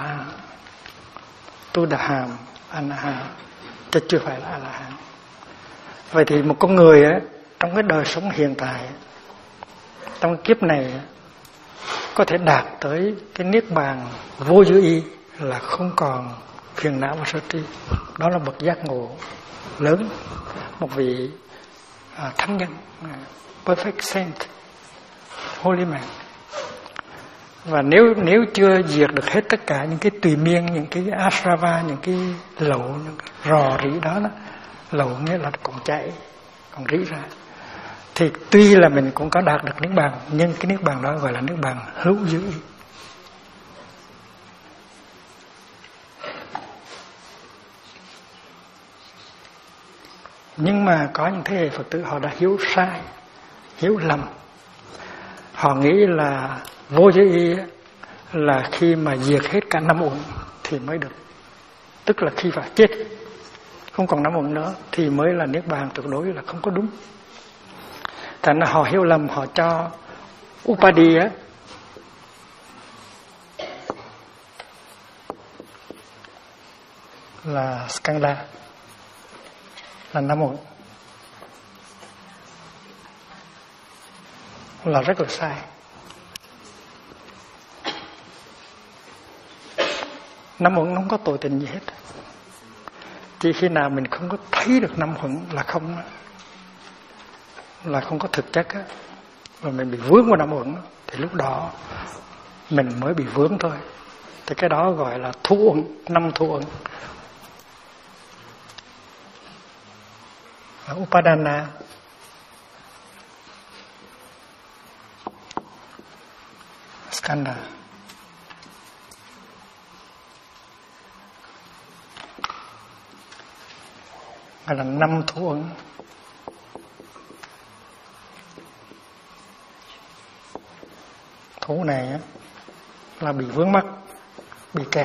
Tudaham, Anaham, chứ chưa phải là A-la-hán. Vậy thì một con người ấy, trong cái đời sống hiện tại, trong kiếp này, có thể đạt tới cái niết bàn vô dư y, là không còn phiền não và sở tri. Đó là bậc giác ngộ lớn, một vị thánh nhân, perfect saint, holy man. Và nếu chưa diệt được hết tất cả những cái tùy miên, những cái asrava, những cái lậu, những cái rò rỉ đó, lậu nghĩa là còn chạy, còn rỉ ra, thì tuy là mình cũng có đạt được niết bàn, nhưng cái niết bàn đó gọi là niết bàn hữu dư y. Nhưng mà có những thế hệ Phật tử họ đã hiểu sai, hiểu lầm. Họ nghĩ là vô dư y là khi mà diệt hết cả năm uẩn thì mới được. Tức là khi phải chết, không còn năm uẩn nữa thì mới là niết bàn tuyệt đối, là không có đúng. Thành ra họ hiểu lầm, họ cho upadi á là skanda, là năm uẩn, là rất là sai. Năm uẩn không có tội tình gì hết. Chỉ khi nào mình không có thấy được năm uẩn là không có thực chất á, và mình bị vướng vào năm uẩn, thì lúc đó mình mới bị vướng thôi. Thì cái đó gọi là thú uẩn, năm thú uẩn. Upadana skanda. Gọi là năm thú uẩn. Thú này á, là bị vướng mắc, bị kẹt.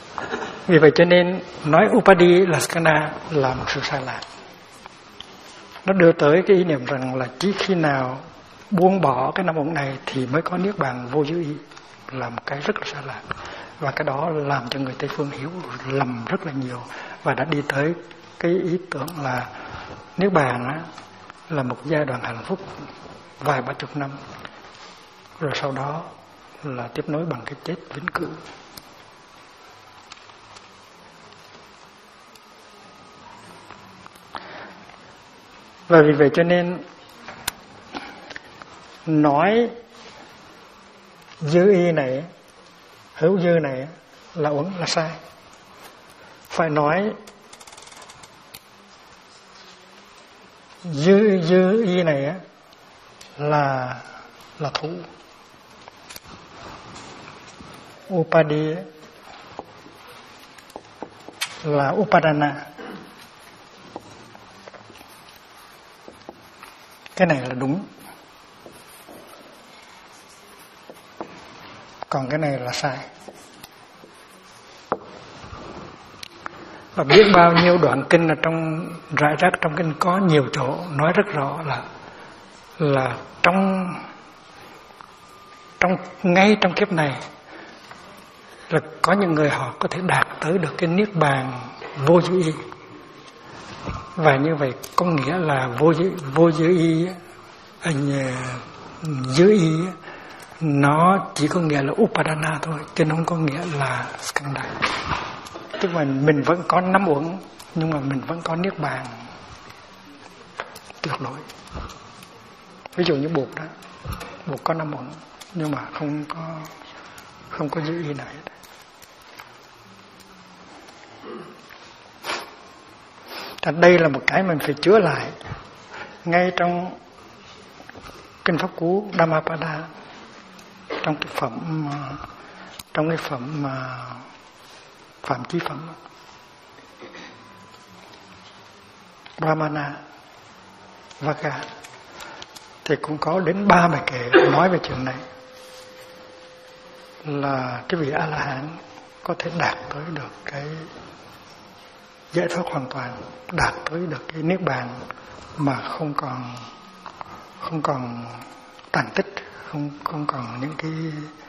Vì vậy cho nên nói upadi là skanda là một sự sai lạc. Nó đưa tới cái ý niệm rằng là chỉ khi nào buông bỏ cái năm uẩn này thì mới có niết bàn vô giữ ý, là một cái rất là sai lạc. Và cái đó làm cho người Tây phương hiểu lầm rất là nhiều, và đã đi tới cái ý tưởng là niết bàn á, là một giai đoạn hạnh phúc vài ba chục năm, rồi sau đó là tiếp nối bằng cái chết vĩnh cửu. Và vì vậy cho nên nói dư y này, hữu dư này là uẩn, là sai. Phải nói dư y này là thủ. Upadi là upadana. Cái này là đúng, còn cái này là sai. Và biết bao nhiêu đoạn kinh là trong rải rác trong kinh có nhiều chỗ nói rất rõ là ngay trong kiếp này là có những người họ có thể đạt tới được cái niết bàn vô giữ y. Và như vậy có nghĩa là vô giữ y, giữ y nó chỉ có nghĩa là upadana thôi, chứ không có nghĩa là skandha. Tức là mình vẫn có năm uẩn, nhưng mà mình vẫn có niết bàn tuyệt đối. Ví dụ như Bụt đó, Bụt có năm uẩn nhưng mà không có giữ y này. Đây là một cái mình phải chữa lại ngay trong kinh pháp cú Dhammapada, trong cái phẩm phạm chí phẩm Brahmana Vagga thì cũng có đến 3 bài kệ nói về chuyện này, là cái vị A-la-hán có thể đạt tới được cái giải thoát hoàn toàn, đạt tới được cái niết bàn mà không còn tàn tích, không còn những cái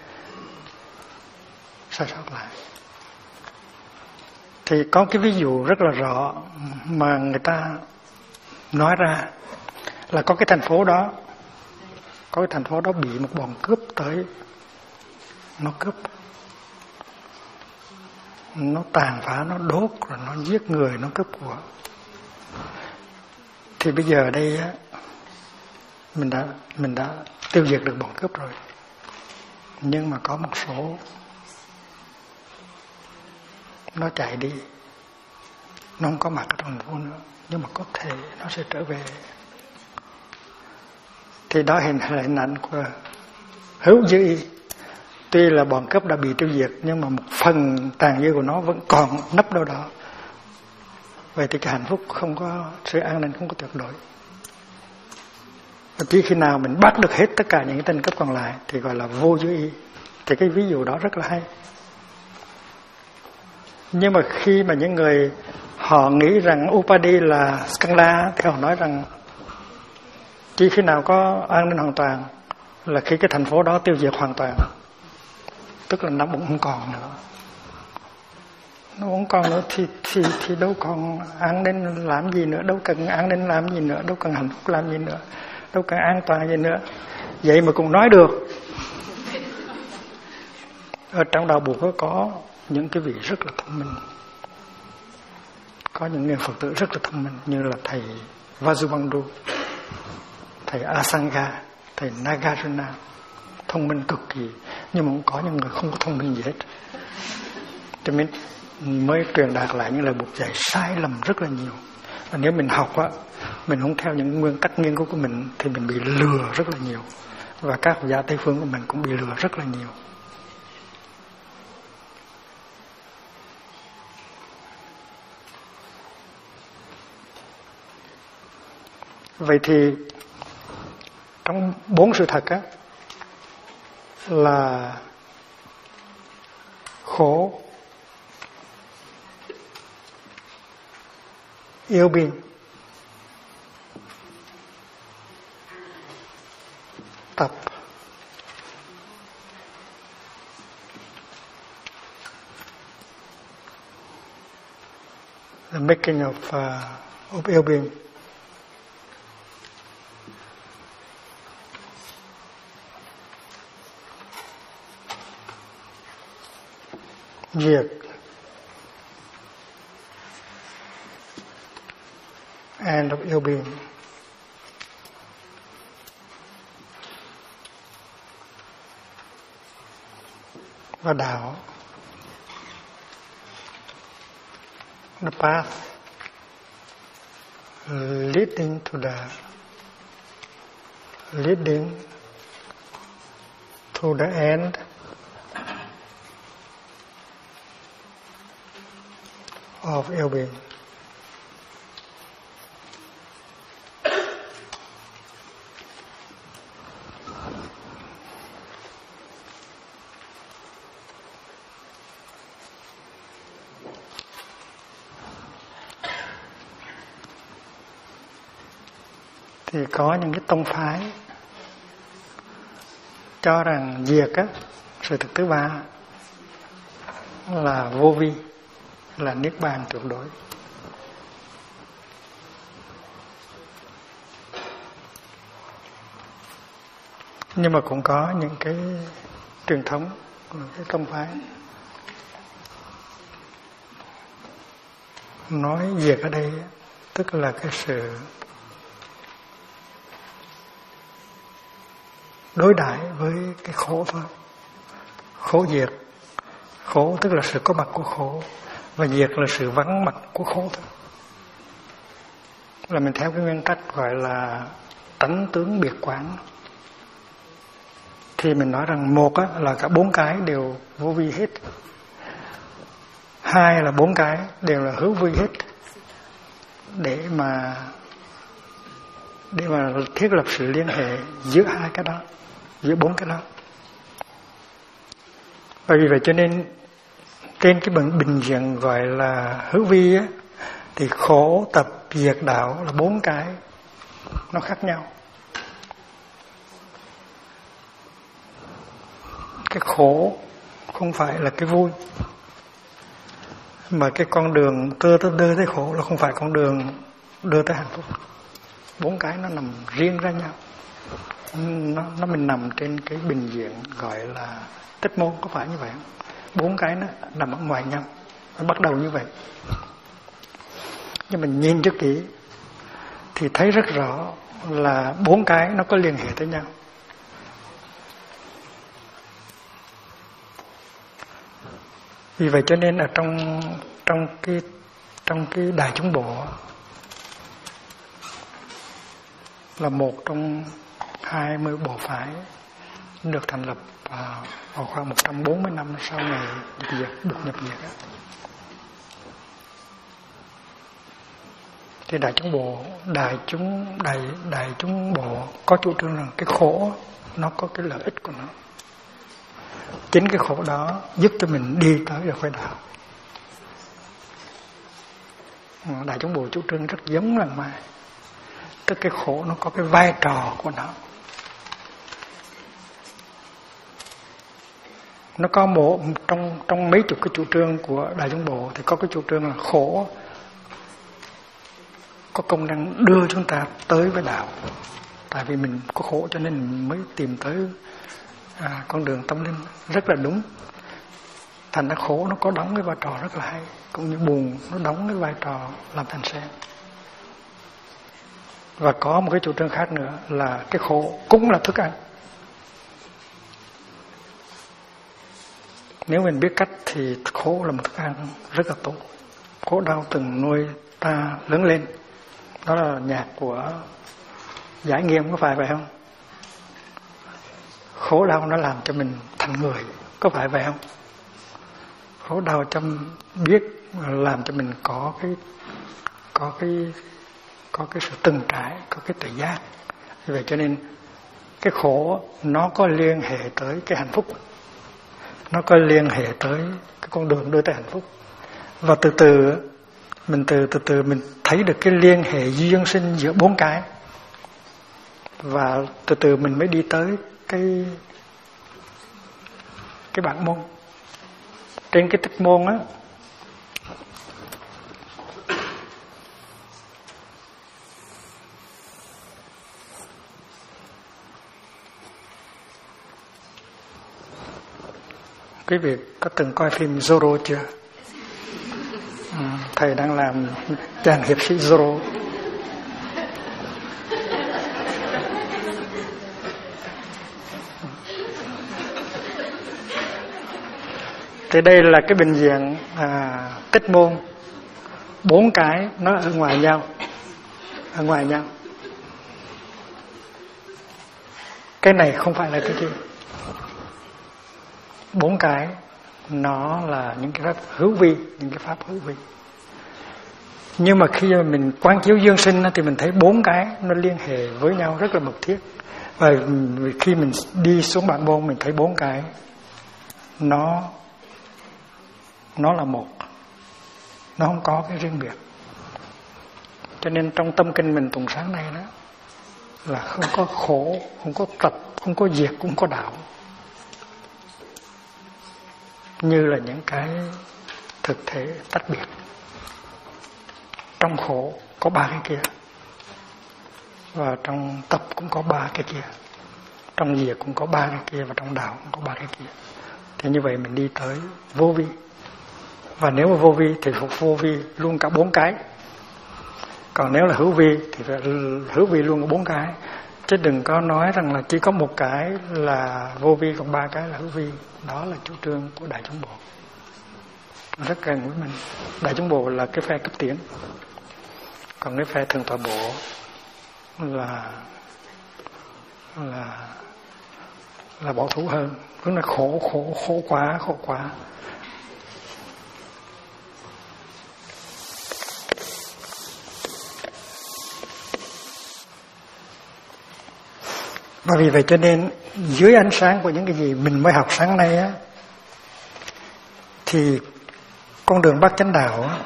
sai sót lại. Thì có cái ví dụ rất là rõ mà người ta nói ra là có cái thành phố đó bị một bọn cướp tới, nó cướp, nó tàn phá, nó đốt, rồi nó giết người, nó cướp của. Thì bây giờ đây á, mình đã tiêu diệt được bọn cướp rồi, nhưng mà có một số nó chạy đi, nó không có mặt ở trong thành phố nữa, nhưng mà có thể nó sẽ trở về. Thì đó hình ảnh của hữu dư y. Tuy là bọn cướp đã bị tiêu diệt, nhưng mà một phần tàn dư của nó vẫn còn nấp đâu đó. Vậy thì cái hạnh phúc không có, sự an ninh không có tuyệt đối. Và chỉ khi nào mình bắt được hết tất cả những cái tên cướp còn lại thì gọi là vô dư y. Thì cái ví dụ đó rất là hay. Nhưng mà khi mà những người họ nghĩ rằng Upadi là skandha thì họ nói rằng chỉ khi nào có an ninh hoàn toàn là khi cái thành phố đó tiêu diệt hoàn toàn. Tức là nó cũng không còn nữa. Nó không còn nữa thì đâu còn an ninh làm gì nữa, đâu cần an ninh làm gì nữa, đâu cần hạnh phúc làm gì nữa, đâu cần an toàn gì nữa. Vậy mà cũng nói được. Ở trong đạo Bụt có những cái vị rất là thông minh, có những người Phật tử rất là thông minh, như là thầy Vasubandhu, thầy Asanga, thầy Nagarjuna, thông minh cực kỳ. Nhưng mà cũng có những người không có thông minh gì hết, cho nên mới truyền đạt lại những lời Bụt dạy sai lầm rất là nhiều. Và nếu mình học á, mình không theo những nguyên tắc nghiên cứu của mình thì mình bị lừa rất là nhiều. Và các học giả Tây phương của mình cũng bị lừa rất là nhiều. Vậy thì trong 4 sự thật á, là khổ, yêu biên, the making of ill-being. Diệt and of ill-being. Và đạo, the path leading to the end of ill-being. Thì có những cái tông phái cho rằng diệt á, sự thực thứ ba là vô vi, là niết bàn tuyệt đối. Nhưng mà cũng có những cái truyền thống, những cái tông phái nói diệt ở đây tức là cái sự đối đãi với cái khổ thôi. Khổ diệt, khổ tức là sự có mặt của khổ, và diệt là sự vắng mặt của khổ thôi. Là mình theo cái nguyên tắc gọi là tánh tướng biệt quán. Thì mình nói rằng một á, là cả bốn cái đều vô vi hết. Hai là bốn cái đều là hữu vi hết. Để mà thiết lập sự liên hệ giữa hai cái đó, giữa bốn cái đó. Và vì vậy cho nên trên cái bình diện gọi là hữu vi á, thì khổ tập diệt đạo là bốn cái nó khác nhau. Cái khổ không phải là cái vui, mà cái con đường đưa tới khổ là không phải con đường đưa tới hạnh phúc. Bốn cái nó nằm riêng ra nhau. Nó mình nằm trên cái bình diện gọi là tích môn, có phải như vậy không? Bốn cái nó nằm ở ngoài nhau, nó bắt đầu như vậy. Nhưng mình nhìn cho kỹ thì thấy rất rõ là bốn cái nó có liên hệ tới nhau. Vì vậy cho nên ở trong cái Đại Chúng Bộ là một trong 20 bộ phái được thành lập vào khoảng 140 năm sau ngày được nhập diệt. Thì Đại chúng bộ có chủ trương rằng cái khổ nó có cái lợi ích của nó. Chính cái khổ đó giúp cho mình đi tới được với đạo. Đại chúng bộ chủ trương rất giống lần mai. Tức cái khổ nó có cái vai trò của nó. Nó có một trong mấy chục cái chủ trương của Đại chúng bộ thì có cái chủ trương là khổ có công năng đưa chúng ta tới với đạo. Tại vì mình có khổ cho nên mình mới tìm tới con đường tâm linh. Rất là đúng. Thành ra khổ nó có đóng cái vai trò rất là hay. Cũng như buồn nó đóng cái vai trò làm thành sen. Và có một cái chủ trương khác nữa là cái khổ cũng là thức ăn. Nếu mình biết cách thì khổ là một thức ăn rất là tốt. Khổ đau từng nuôi ta lớn lên. Đó là nhạc của Giải Nghiêm, có phải vậy không? Khổ đau nó làm cho mình thành người, có phải vậy không? Khổ đau cho biết làm cho mình có cái sự từng trải, có cái tự giác. Vì vậy cho nên cái khổ nó có liên hệ tới cái hạnh phúc, nó có liên hệ tới cái con đường đưa tới hạnh phúc. Và từ từ mình thấy được cái liên hệ duyên sinh giữa bốn cái. Và từ từ mình mới đi tới cái bản môn. Trên cái tích môn á, Quý vị có từng coi phim Zorro chưa? Thầy đang làm chàng hiệp sĩ Zorro. Thì đây là cái bệnh viện Tích Môn, 4 cái nó ở ngoài nhau, cái này không phải là cái kia. 4 cái nó là những cái pháp hữu vi, nhưng mà khi mà mình quán chiếu dương sinh thì mình thấy 4 cái nó liên hệ với nhau rất là mật thiết. Và khi mình đi xuống bản môn mình thấy 4 cái nó là một, nó không có cái riêng biệt. Cho nên trong tâm kinh mình tụng sáng nay đó là không có khổ, không có tập, không có diệt, cũng có đạo, như là những cái thực thể tách biệt. Trong khổ có 3 cái kia, và trong tập cũng có 3 cái kia, trong diệt cũng có 3 cái kia, và trong đạo cũng có 3 cái kia. Thì như vậy mình đi tới vô vi. Và nếu mà vô vi thì vô vi luôn cả 4 cái. Còn nếu là hữu vi thì phải hữu vi luôn cả 4 cái. Chứ đừng có nói rằng là chỉ có một cái là vô vi, còn 3 cái là hữu vi. Đó là chủ trương của Đại Chúng Bộ, rất gần với mình. Đại Chúng Bộ là cái phe cấp tiến, còn cái phe Thượng Tọa Bộ là bảo thủ hơn. Vẫn là khổ quá. Và vì vậy cho nên dưới ánh sáng của những cái gì mình mới học sáng nay á, thì con đường Bát Chánh Đạo á,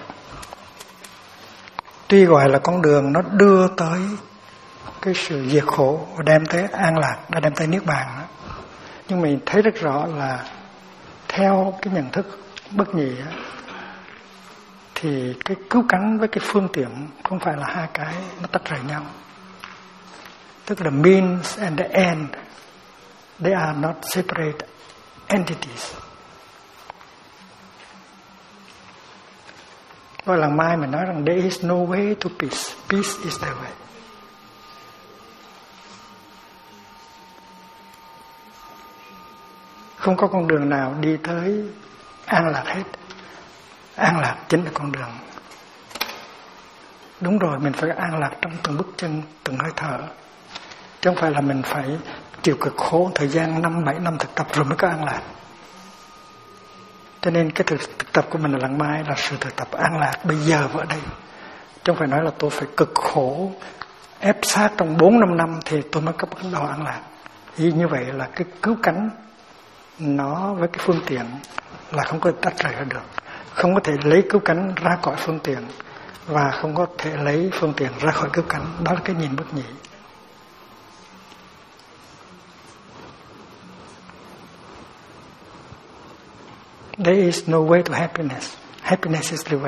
tuy gọi là con đường nó đưa tới cái sự diệt khổ và đem tới an lạc, đã đem tới niết bàn á, nhưng mình thấy rất rõ là theo cái nhận thức bất nhị á, thì cái cứu cánh với cái phương tiện không phải là hai cái nó tách rời nhau. Tức là means and the end, they are not separate entities. Và lần mai mình nói rằng there is no way to peace, peace is the way. Không có con đường nào đi tới an lạc hết. An lạc chính là con đường. Đúng rồi, mình phải an lạc trong từng bước chân, từng hơi thở. Chứ không phải là mình phải chịu cực khổ thời gian 5-7 năm thực tập rồi mới có an lạc. Cho nên cái thực tập của mình là lần mai là sự thực tập an lạc bây giờ và ở đây. Chứ không phải nói là tôi phải cực khổ ép sát trong 4-5 năm thì tôi mới có bắt đầu an lạc. Vì như vậy là cái cứu cánh nó với cái phương tiện là không có tách rời ra được. Không có thể lấy cứu cánh ra khỏi phương tiện và không có thể lấy phương tiện ra khỏi cứu cánh. Đó là cái nhìn bất nhị. There is no way to happiness. Happiness is the way.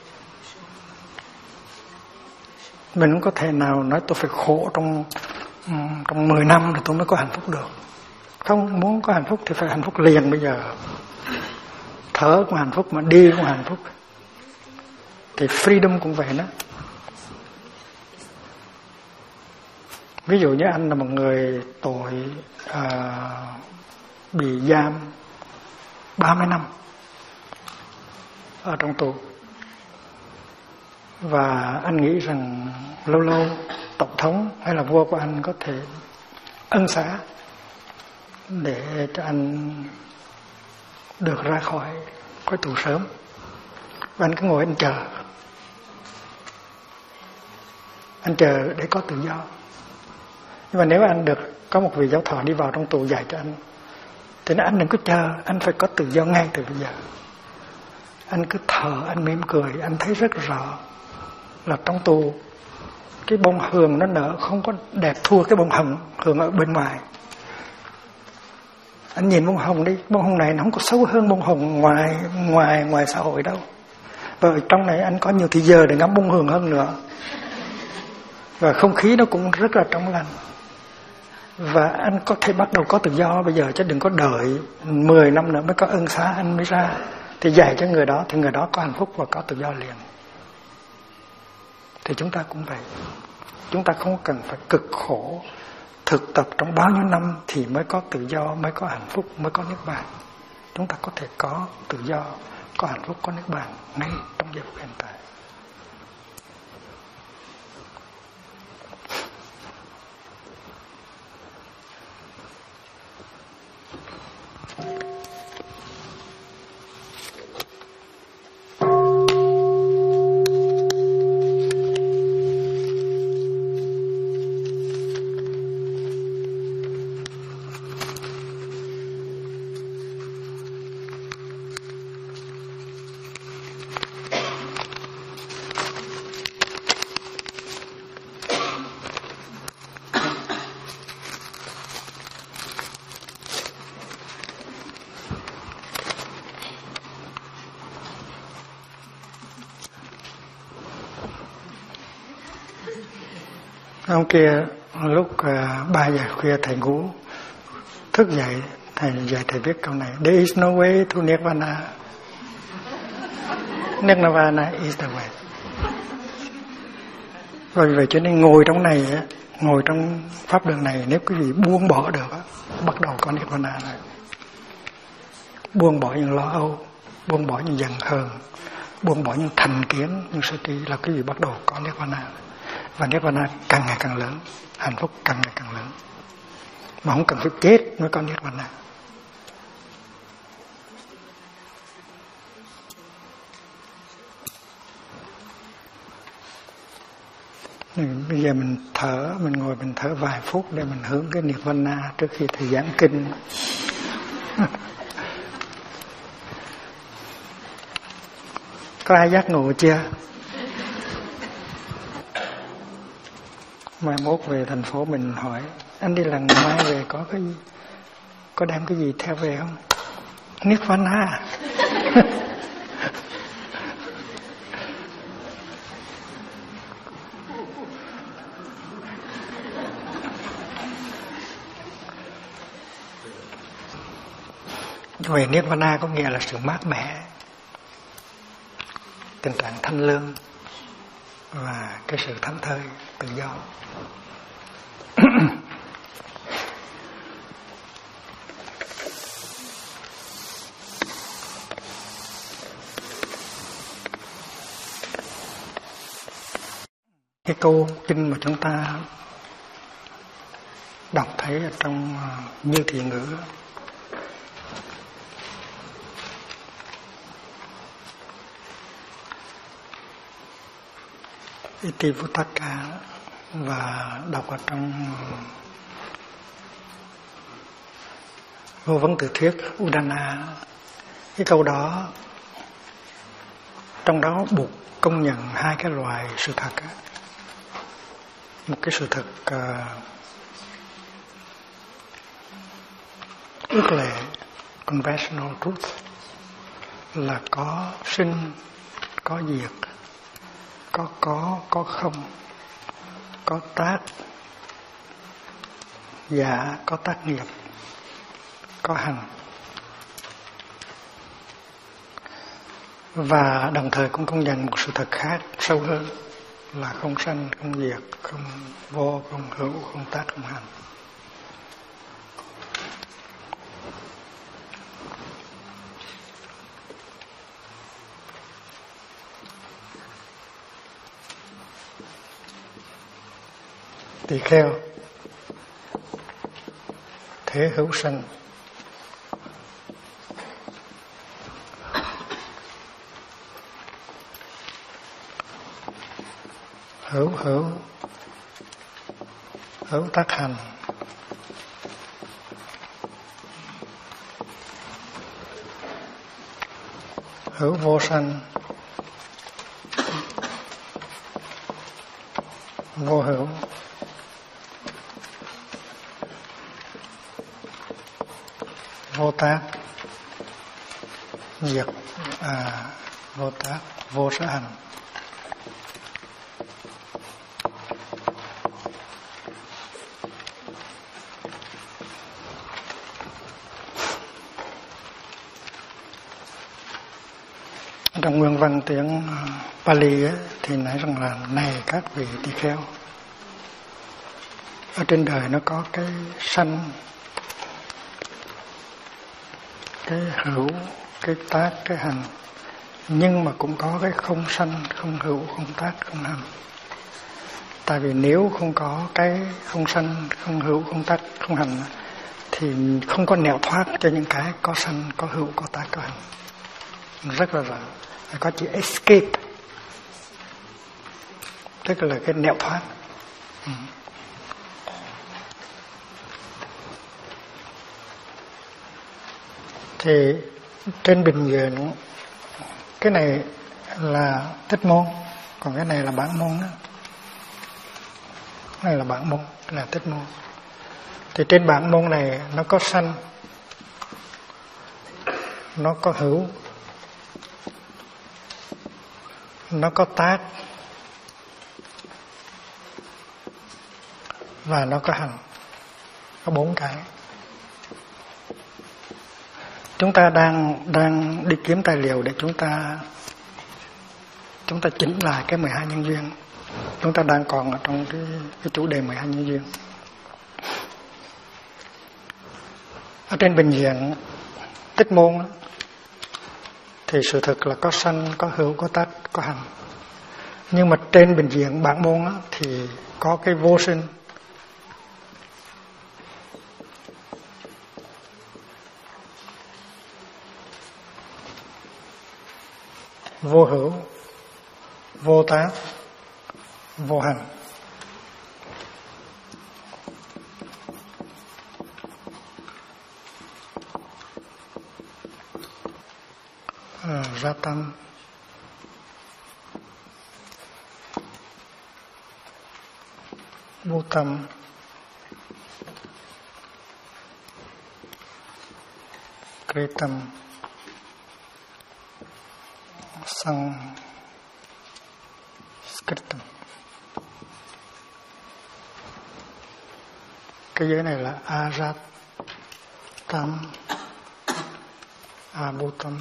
Mình không có thể nào nói tôi phải khổ trong 10 năm rồi tôi mới có hạnh phúc được. Không, muốn có hạnh phúc thì phải hạnh phúc liền bây giờ. Thở cũng hạnh phúc, mà đi cũng hạnh phúc. Thì freedom cũng vậy đó. Ví dụ như anh là một người tội bị giam 30 năm ở trong tù, và anh nghĩ rằng lâu lâu tổng thống hay là vua của anh có thể ân xá để cho anh được ra khỏi tù sớm, và anh cứ ngồi anh chờ để có tự do. Nhưng mà nếu anh được có một vị giáo thọ đi vào trong tù dạy cho anh, thì anh đừng có chờ, anh phải có tự do ngay từ bây giờ. Anh cứ thở, anh mỉm cười, anh thấy rất rõ là trong tù cái bông hường nó nở không có đẹp thua cái bông hồng ở bên ngoài. Anh nhìn bông hồng đi, bông hồng này nó không có xấu hơn bông hồng ngoài xã hội đâu. Và ở trong này anh có nhiều thời giờ để ngắm bông hồng hơn nữa. Và không khí nó cũng rất là trong lành. Và anh có thể bắt đầu có tự do bây giờ, chứ đừng có đợi 10 năm nữa mới có ân xá anh mới ra. Thì dạy cho người đó thì người đó có hạnh phúc và có tự do liền. Thì chúng ta cũng vậy. Chúng ta không cần phải cực khổ thực tập trong bao nhiêu năm thì mới có tự do, mới có hạnh phúc, mới có niết bàn. Chúng ta có thể có tự do, có hạnh phúc, có niết bàn ngay trong giây phút hiện tại. Hôm kia lúc 3 giờ khuya thầy ngủ, thức dậy thầy dạy thầy viết câu này: There is no way to Nirvana. Nirvana is the way. Rồi vậy cho nên ngồi trong này, ngồi trong pháp đường này, nếu quý vị buông bỏ được, bắt đầu có Nirvana rồi. Buông bỏ những lo âu, buông bỏ những giận hờn, buông bỏ những thành kiến, những sân si là quý vị bắt đầu có Nirvana. Và Nirvana càng ngày càng lớn, hạnh phúc càng ngày càng lớn. Mà không cần phải chết mới có Nirvana. Bây giờ mình thở, mình ngồi mình thở vài phút để mình hướng cái Nirvana trước khi thầy giảng kinh. Có ai giác ngộ chưa? Mai mốt về thành phố mình hỏi: anh đi lần mai về có cái gì? Có đem cái gì theo về không? Nirvana. Về Nirvana có nghĩa là sự mát mẻ, tình trạng thanh lương và cái sự thảnh thơi, tự do. Cái câu kinh mà chúng ta đọc thấy ở trong Như Thị Ngữ, Itivuttaka, và đọc ở trong Vô Vấn Tự Thuyết Udana, cái câu đó trong đó buộc công nhận hai cái loại sự thật. Một cái sự thật ước lệ, conventional truth, là có sinh, có diệt, có không, có tác giả, có tác nghiệp, có hành. Và đồng thời cũng công nhận một sự thật khác sâu hơn là không sanh, không diệt, không vô, không hữu, không tác, không hành. Tỳ kheo, thế hữu sanh, hữu tác hành, hữu vô sanh, vô hữu, vô tác, diệt, vô tác, vô sở hành. Trong nguyên văn tiếng Pali ấy, thì nói rằng là này các vị tỳ kheo, ở trên đời nó có cái sanh, cái hữu, cái tác, cái hành, nhưng mà cũng có cái không sanh, không hữu, không tác, không hành. Tại vì nếu không có cái không sanh, không hữu, không tác, không hành thì không có nẻo thoát cho những cái có sanh, có hữu, có tác, có hành. Rất là rõ. Có chữ escape, tức là cái nẻo thoát. Thì trên bình diện cái này là tích môn, còn cái này là bản môn đó. Cái này là bản môn, cái là tích môn. Thì trên bản môn này nó có sanh, nó có hữu, nó có tác và nó có hành. Có 4 cái. Chúng ta đang đi kiếm tài liệu để chúng ta chỉnh lại cái 12 nhân duyên. Chúng ta đang còn ở trong cái chủ đề 12 nhân duyên. Ở trên bình diện tích môn thì sự thực là có sanh, có hữu, có tác, có hành. Nhưng mà trên bình diện bản môn thì có cái vô sinh, vô hữu, vô tác, vô hành. Ra tâm, vô tâm, kritam, sang skritam. Cái giới này là ajat tam, abhutam,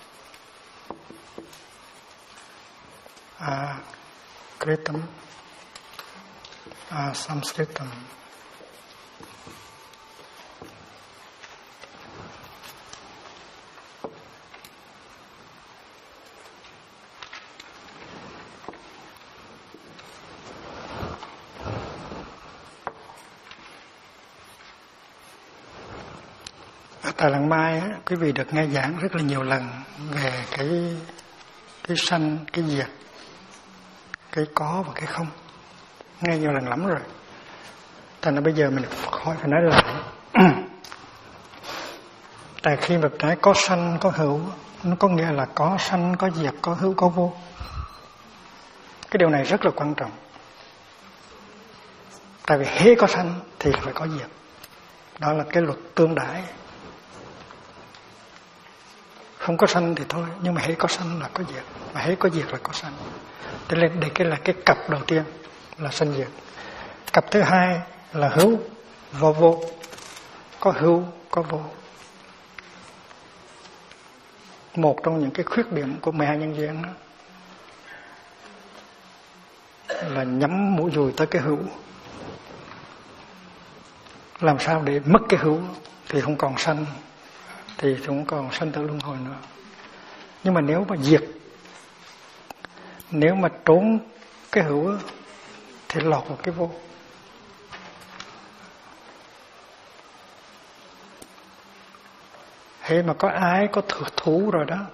akritam, asamskritam. Tại Làng Mai á, quý vị được nghe giảng rất là nhiều lần về cái sanh, cái diệt, cái có và cái không. Nghe nhiều lần lắm rồi. Thành ra bây giờ mình khỏi phải nói lại. Tại khi mà cái có sanh, có hữu, nó có nghĩa là có sanh, có diệt, có hữu, có vô. Cái điều này rất là quan trọng. Tại vì hễ có sanh thì phải có diệt. Đó là cái luật tương đãi. Không có sanh thì thôi, nhưng mà hễ có sanh là có diệt, mà hễ có diệt là có sanh. Thế nên đây là cái cặp đầu tiên là sanh diệt. Cặp thứ hai là hữu và vô. Có hữu, có vô. Một trong những cái khuyết điểm của 12 nhân duyên đó là nhắm mũi dùi tới cái hữu. Làm sao để mất cái hữu thì không còn sanh, thì không còn sanh tử luân hồi nữa. Nhưng mà nếu mà diệt, nếu mà trốn cái hữu thì lọt vào cái vô. Hễ mà có ái, có thú rồi đó,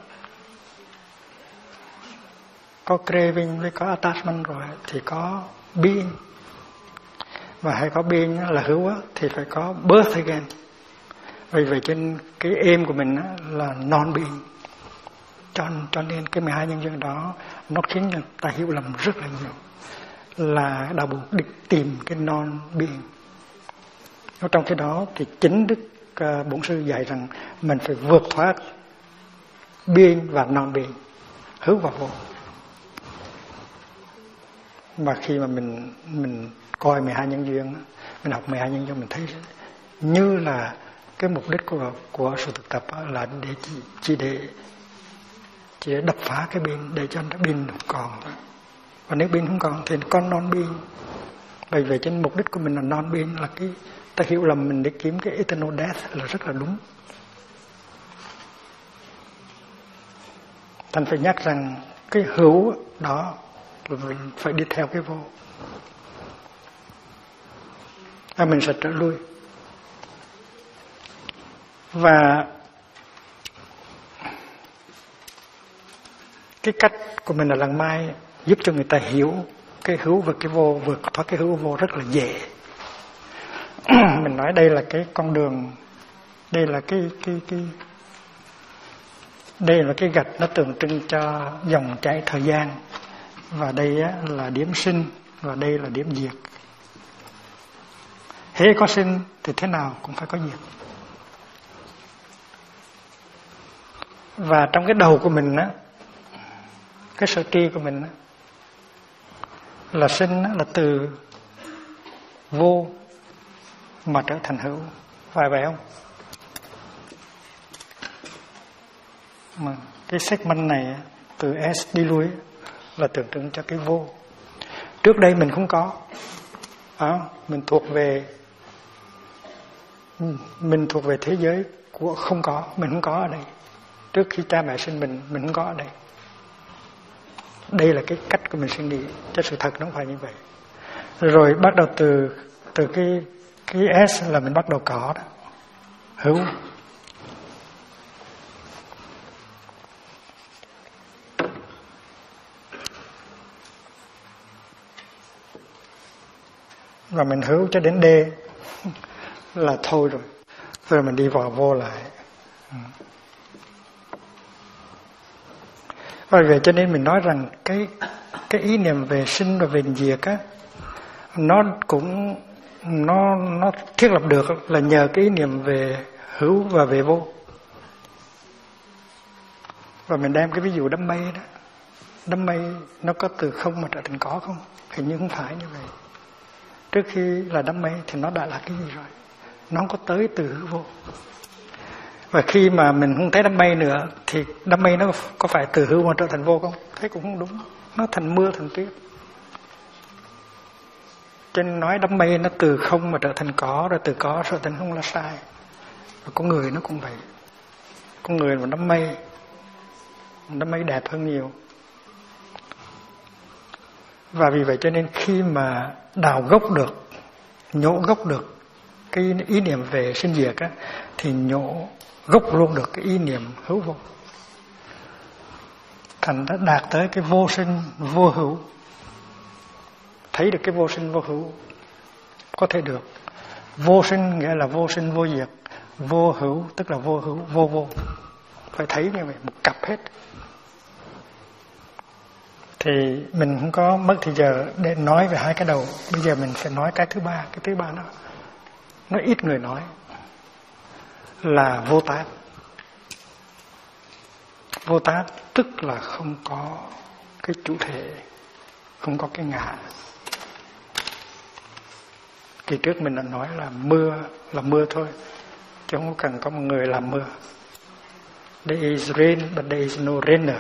có craving với có attachment rồi thì có being. Và hay có being là hữu thì phải có birth again. Vì vậy trên cái aim của mình là non-being. Cho nên cái 12 nhân duyên đó nó khiến người ta hiểu lầm rất là nhiều. Là đạo buộc đi tìm cái non-being. Trong cái đó thì chính Đức Bổn Sư dạy rằng mình phải vượt thoát being và non-being, hữu và vô. Và khi mà mình coi 12 nhân duyên, mình học 12 nhân duyên, mình thấy như là cái mục đích của sự thực tập là để chỉ để chỉ đập phá cái pin để cho nó pin còn. Và nếu pin không còn thì con non pin. Bởi vậy trên mục đích của mình là non pin, là cái ta hiểu lầm mình để kiếm cái eternal death là rất là đúng. Thành phải nhắc rằng cái hữu đó là mình phải đi theo cái vô. Mình sẽ trở lui. Và cái cách của mình là lần mai giúp cho người ta hiểu cái hữu và cái vô, vượt thoát cái hữu vô rất là dễ. Mình nói đây là cái con đường, đây là đây là cái gạch nó tượng trưng cho dòng chảy thời gian, và đây là điểm sinh và đây là điểm diệt. Hễ có sinh thì thế nào cũng phải có diệt. Và trong cái đầu của mình á, cái sở tri của mình á, là sinh là từ vô mà trở thành hữu, phải vậy không? Mà cái segment này từ S đi lui là tượng trưng cho cái vô. Trước đây mình không có, mình thuộc về thế giới của không có, mình không có ở đây. Trước khi cha mẹ sinh mình không có ở đây. Đây là cái cách của mình suy nghĩ, chứ sự thật nó không phải như vậy. Rồi bắt đầu từ cái S là mình bắt đầu có đó, hữu. Và mình hữu cho đến D là thôi rồi. Rồi mình đi vào vô lại. Và vậy cho nên mình nói rằng cái ý niệm về sinh và về diệt á, nó thiết lập được là nhờ cái ý niệm về hữu và về vô. Và mình đem cái ví dụ đám mây đó. Đám mây nó có từ không mà trở thành có không? Hình như không phải như vậy. Trước khi là đám mây thì nó đã là cái gì rồi? Nó có tới từ hữu vô. Và khi mà mình không thấy đám mây nữa thì đám mây nó có phải từ hữu mà trở thành vô không? Thế cũng không đúng. Nó thành mưa thành tuyết. Cho nên nói đám mây nó từ không mà trở thành có, rồi từ có trở thành không là sai. Và con người nó cũng vậy. Con người là đám mây đẹp hơn nhiều. Và vì vậy cho nên khi mà đào gốc được, nhổ gốc được cái ý niệm về sinh diệt á, thì nhổ gốc luôn được cái ý niệm hữu vô. Thành đã đạt tới cái vô sinh vô hữu. Thấy được cái vô sinh vô hữu có thể được. Vô sinh nghĩa là vô sinh vô diệt, vô hữu tức là vô hữu vô vô. Phải thấy như vậy, một cặp hết. Thì mình không có mất thời giờ để nói về hai cái đầu. Bây giờ mình phải nói cái thứ ba. Cái thứ ba nó ít người nói, là vô tác. Vô tác tức là không có cái chủ thể, không có cái ngã. Kỳ trước mình đã nói là mưa thôi, chứ không cần có một người làm mưa. There is rain but there is no rainer.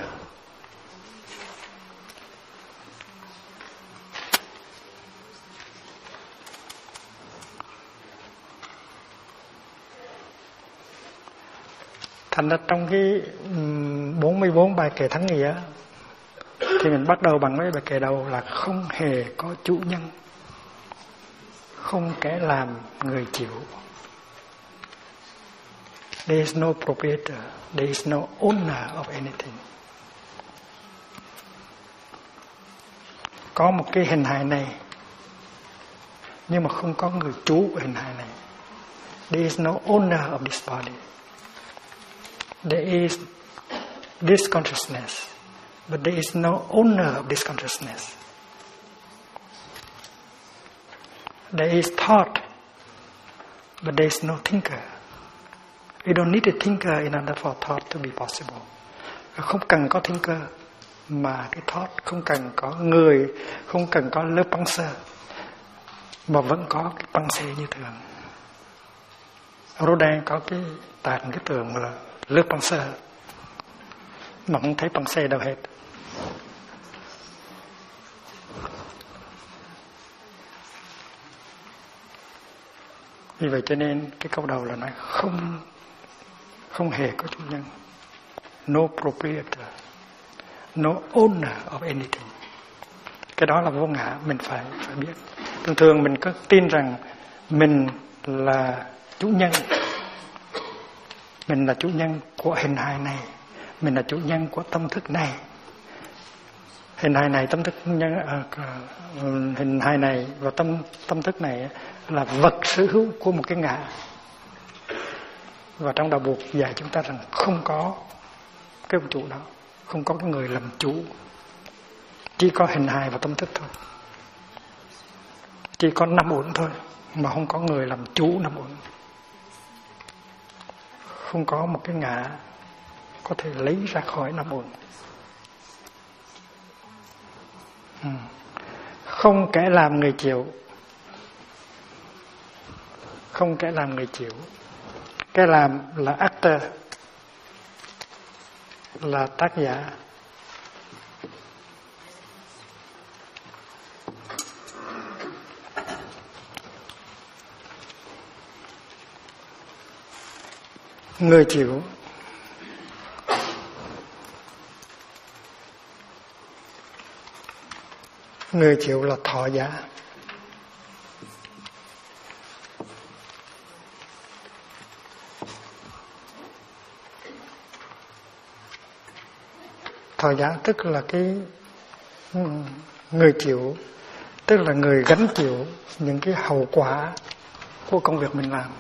Thành ra trong cái 44 bài kệ thắng nghĩa thì mình bắt đầu bằng mấy bài kệ đầu là không hề có chủ nhân, không kẻ làm người chịu. There is no proprietor, there is no owner of anything. Có một cái hình hài này nhưng mà không có người chủ của hình hài này. There is no owner of this body. There is this consciousness, but there is no owner of this consciousness. There is thought, but there is no thinker. You don't need a thinker in order for thought to be possible. Không cần có thinker mà cái thought, không cần có người, không cần có lớp băng sơ, mà vẫn có cái băng xe như thường. Rodin có cái tàn cái tường là lớp băng sơ. mà không thấy bằng xe đâu hết. Vì vậy cho nên cái câu đầu là nói không hề có chủ nhân. No proprietor, no owner of anything. Cái đó là vô ngã, mình phải biết. Thường thường mình có tin rằng mình là chủ nhân. Mình là chủ nhân của hình hài này, mình là chủ nhân của tâm thức này. Hình hài này, tâm thức nhân, hình hài này và tâm thức này là vật sở hữu của một cái ngã. Và trong đạo Buộc dạy chúng ta rằng không có cái ông chủ đó, không có cái người làm chủ, chỉ có hình hài và tâm thức thôi, chỉ có năm uẩn thôi, mà không có người làm chủ năm uẩn. Không có một cái ngã có thể lấy ra khỏi năm uẩn. Không kẻ làm người chịu. Không kẻ làm người chịu. Cái làm là actor, là tác giả. Người chịu là thọ giả. Thọ giả tức là cái người chịu, tức là người gánh chịu những cái hậu quả của công việc mình làm.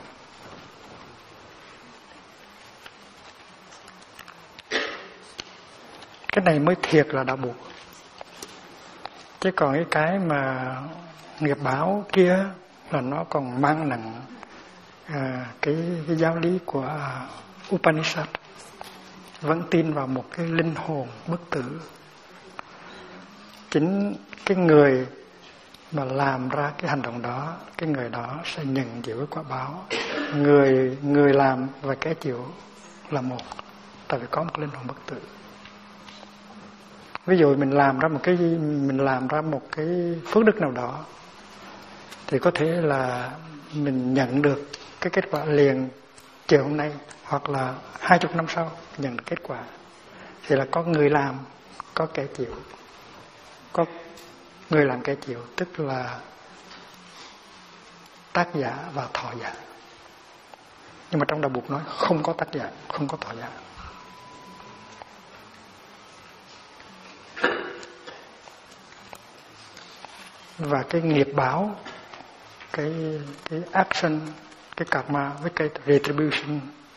Cái này mới thiệt là đạo Buộc. Chứ còn cái mà nghiệp báo kia là nó còn mang nặng cái giáo lý của Upanishad, vẫn tin vào một cái linh hồn bất tử. Chính cái người mà làm ra cái hành động đó, cái người đó sẽ nhận chịu cái quả báo. Người làm và kẻ chịu là một, tại vì có một linh hồn bất tử. Ví dụ mình làm ra một cái phước đức nào đó, thì có thể là mình nhận được cái kết quả liền chiều hôm nay, hoặc là 20 năm sau nhận được kết quả. Thì là có người làm, có kẻ chịu. Có người làm kẻ chịu, tức là tác giả và thọ giả. Nhưng mà trong đạo Buộc nói không có tác giả, không có thọ giả. Và cái nghiệp báo, cái action, cái karma với cái retribution,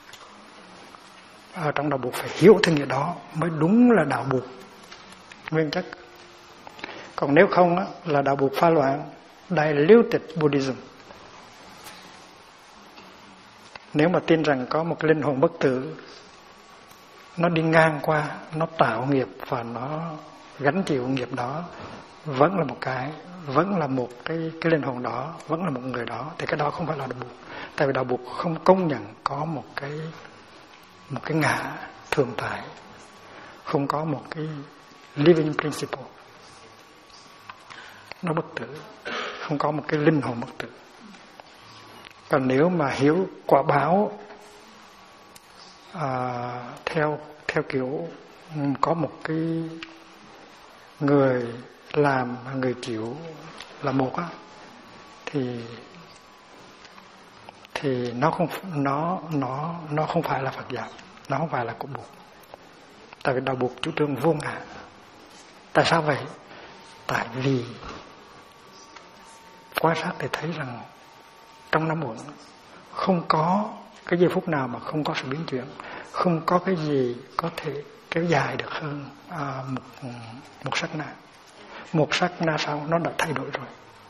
ở trong đạo Buộc phải hiểu theo nghĩa đó mới đúng là đạo Buộc nguyên chất. Còn nếu không á, là đạo Buộc pha loạn, diluted Buddhism. Nếu mà tin rằng có một linh hồn bất tử, nó đi ngang qua, nó tạo nghiệp và nó gánh chịu nghiệp đó, vẫn là một cái, vẫn là một cái linh hồn đó, vẫn là một người đó, thì cái đó không phải là đạo Buộc. Tại vì đạo Buộc không công nhận có một cái ngã thường tại, không có một cái living principle, nó bất tử, không có một cái linh hồn bất tử. Còn nếu mà hiểu quả báo theo kiểu có một cái người làm và người chịu là một á, thì nó không phải là Phật giáo, nó không phải là của Buộc. Tại vì đạo Buộc chủ trương vô ngã. Tại sao vậy? Tại vì quan sát để thấy rằng trong năm uẩn không có cái giây phút nào mà không có sự biến chuyển, không có cái gì có thể kéo dài được hơn một sát na. Một sát na sau nó đã thay đổi rồi.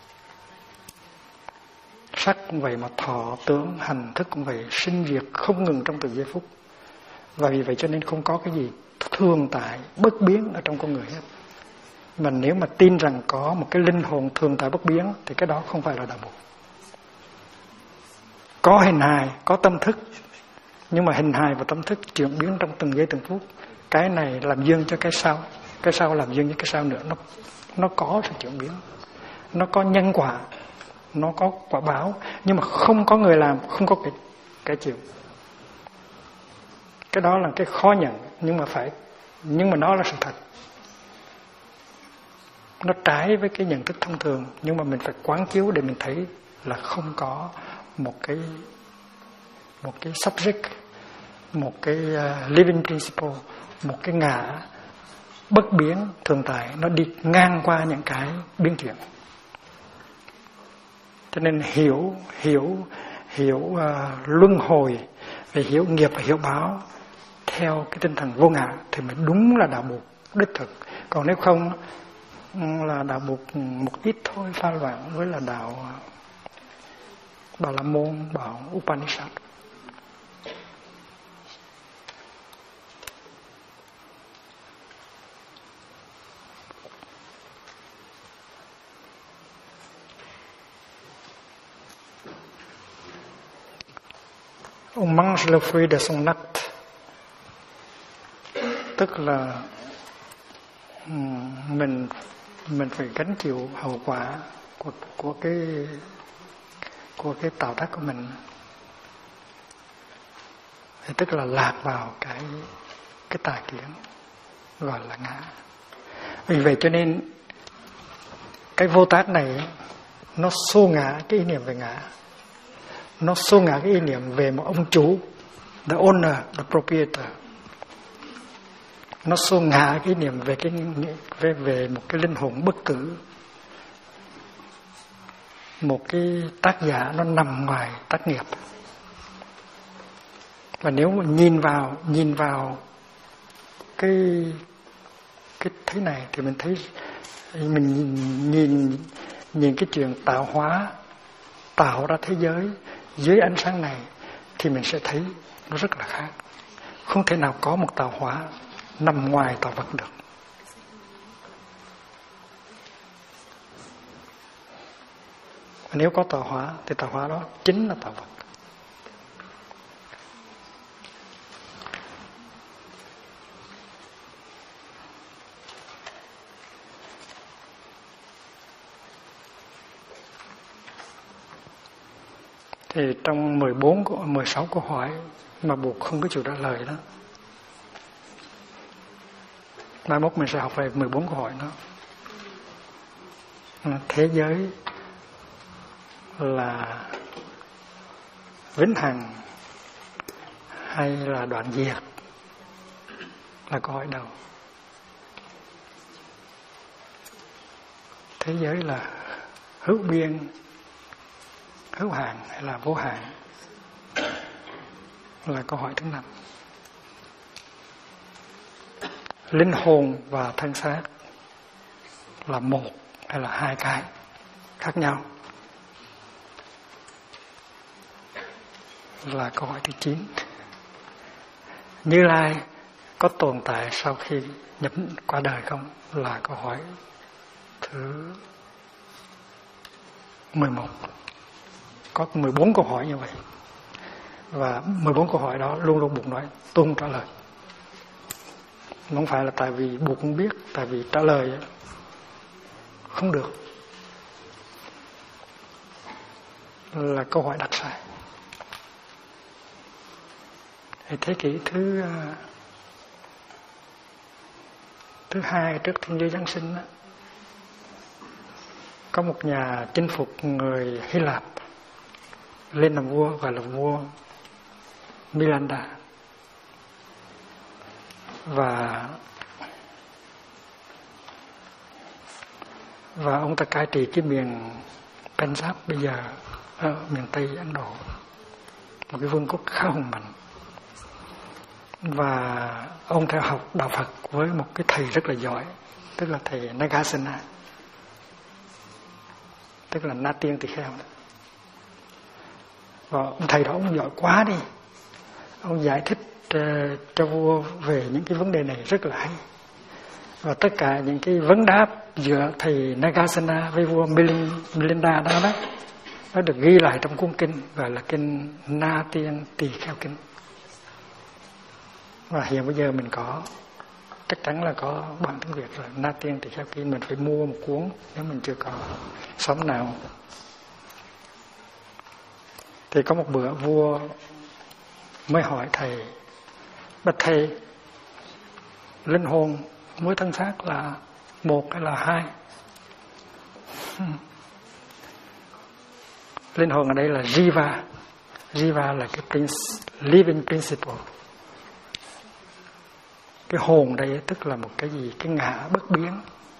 Sắc cũng vậy, mà thọ, tưởng, hành, thức cũng vậy, sinh diệt không ngừng trong từng giây phút. Và vì vậy cho nên không có cái gì thường tại, bất biến ở trong con người hết. Mà nếu mà tin rằng có một cái linh hồn thường tại bất biến, thì cái đó không phải là đạo Buộc. Có hình hài, có tâm thức, nhưng mà hình hài và tâm thức chuyển biến trong từng giây từng phút. cái này làm dương cho cái sau làm dương cho cái sau nữa, nó có sự chuyển biến, nó có nhân quả, nó có quả báo, nhưng mà không có người làm, không có cái chịu. Cái đó là cái khó nhận, nhưng mà nó là sự thật. Nó trái với cái nhận thức thông thường, nhưng mà mình phải quán chiếu để mình thấy là không có một cái subject, một cái living principle, một cái ngã bất biến thường tại, nó đi ngang qua những cái biến chuyển. Cho nên hiểu luân hồi, về hiểu nghiệp và hiểu báo theo cái tinh thần vô ngã thì mới đúng là đạo buộc đích thực. Còn nếu không là đạo buộc một ít thôi, pha loãng với là đạo Bà La Môn, bảo Upanishad. On mange le fruit de son acte, tức là mình phải gánh chịu hậu quả của cái tạo tác của mình, tức là lạc vào cái tà kiến gọi là ngã. Vì vậy cho nên cái vô tác này nó xô ngã cái ý niệm về ngã, nó xô ngã cái ý niệm về một ông chủ, the owner, the proprietor. Nó xô ngã cái ý niệm về một cái linh hồn bất tử, một cái tác giả nó nằm ngoài tác nghiệp. Và nếu mà nhìn vào cái thế này thì mình thấy, mình nhìn cái chuyện tạo hóa, tạo ra thế giới dưới ánh sáng này thì mình sẽ thấy nó rất là khác. Không thể nào có một tạo hóa nằm ngoài tạo vật được. Nếu có tạo hóa thì tạo hóa đó chính là tạo vật. Thì trong 16 câu hỏi mà buộc không có chịu trả lời đó, mai mốt mình sẽ học về 14 câu hỏi đó. Thế giới là vĩnh hằng hay là đoạn diệt là câu hỏi đầu. Thế giới là hữu biên, hữu hạn hay là vô hạn là câu hỏi thứ 5. Linh hồn và thân xác là một hay là hai cái khác nhau là câu hỏi thứ 9. Như Lai có tồn tại sau khi nhập qua đời không là câu hỏi thứ 11. Có 14 câu hỏi như vậy, và 14 câu hỏi đó luôn luôn buộc nói tôi không trả lời. Không phải là tại vì buộc không biết, tại vì trả lời không được, là câu hỏi đặt sai. Thế kỷ thứ 2 trước Thiên Chúa Giáng sinh đó, có một nhà chinh phục người Hy Lạp lên làm vua, gọi là vua Miranda, và ông ta cai trị cái miền Punjab bây giờ ở miền Tây Ấn Độ, một cái vương quốc khá hùng mạnh. Và ông theo học đạo Phật với một cái thầy rất là giỏi, tức là thầy Nagasena, tức là Na Tiên Tỳ Kheo. Và ông thầy đó ông giỏi quá đi, ông giải thích cho vua về những cái vấn đề này rất là hay. Và tất cả những cái vấn đáp giữa thầy Nagasena với vua Milinda đó nó được ghi lại trong cuốn kinh gọi là kinh Na Tiên Tỳ Kheo Kinh. Và hiện bây giờ mình có chắc chắn là có bản tiếng Việt rồi. Na Tiên thì theo kia mình phải mua một cuốn nếu mình chưa có xóm nào. Thì có một bữa vua mới hỏi thầy: bạch thầy, linh hồn với thân xác là một hay là hai? Linh hồn ở đây là Jiva. Jiva là cái living principle. Cái hồn đây tức là một cái gì? Cái ngã bất biến.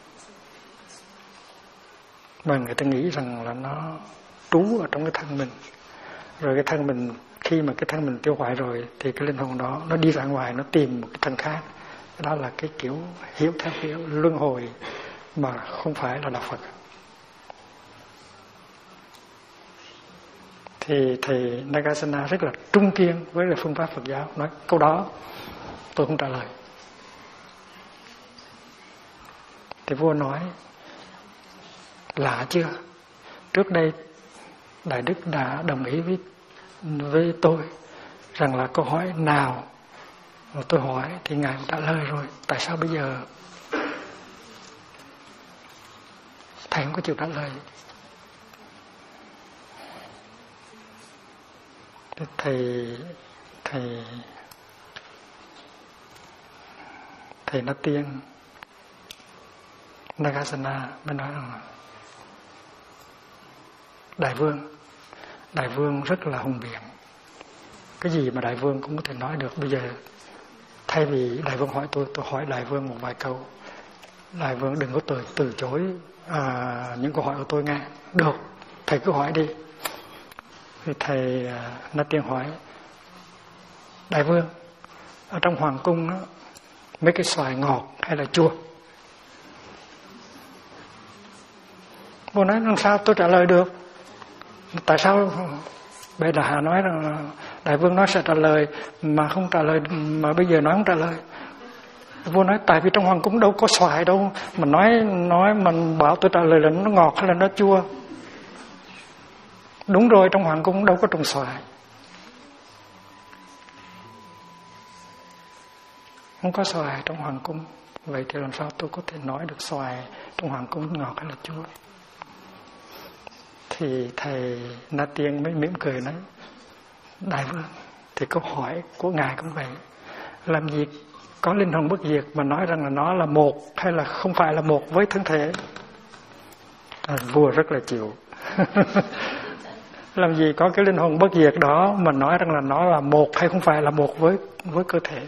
Mà người ta nghĩ rằng là nó trú ở trong cái thân mình. Rồi cái thân mình, khi mà cái thân mình tiêu hoại rồi thì cái linh hồn đó nó đi ra ngoài, nó tìm một cái thân khác. Đó là cái kiểu hiểu theo kiểu luân hồi mà không phải là đạo Phật. Thì thầy Nagasena rất là trung kiên với lại phương pháp Phật giáo, nói câu đó tôi không trả lời. Thì vua nói: lạ chưa, trước đây Đại Đức đã đồng ý với tôi rằng là câu hỏi nào mà tôi hỏi thì Ngài trả lời rồi, tại sao bây giờ Thầy không có chịu trả lời? Thầy Na Tiên Nagasena mới nói rằng Đại Vương rất là hùng biện. Cái gì mà Đại Vương cũng có thể nói được. Bây giờ thay vì Đại Vương hỏi tôi hỏi Đại Vương một vài câu. Đại Vương đừng có từ chối những câu hỏi của tôi nghe. Được, thầy cứ hỏi đi. Thì thầy Na Tiên hỏi: Đại Vương, ở trong hoàng cung đó, mấy cái xoài ngọt hay là chua? Vua nói: làm sao tôi trả lời được? Tại sao Bệ Đà Hà nói rằng Đại Vương nói sẽ trả lời mà không trả lời, mà bây giờ nói không trả lời? Vua nói: tại vì trong hoàng cung đâu có xoài đâu mà nói mình bảo tôi trả lời là nó ngọt hay là nó chua. Đúng rồi, trong hoàng cung đâu có trồng xoài. Không có xoài trong hoàng cung. Vậy thì làm sao tôi có thể nói được xoài trong hoàng cung ngọt hay là chua? Thì thầy Na Tiên mới mỉm cười nói: Đại Vương, thì câu hỏi của Ngài cũng vậy. Làm gì có linh hồn bất diệt mà nói rằng là nó là một hay là không phải là một với thân thể? Vua rất là chịu. Làm gì có cái linh hồn bất diệt đó mà nói rằng là nó là một hay không phải là một với cơ thể?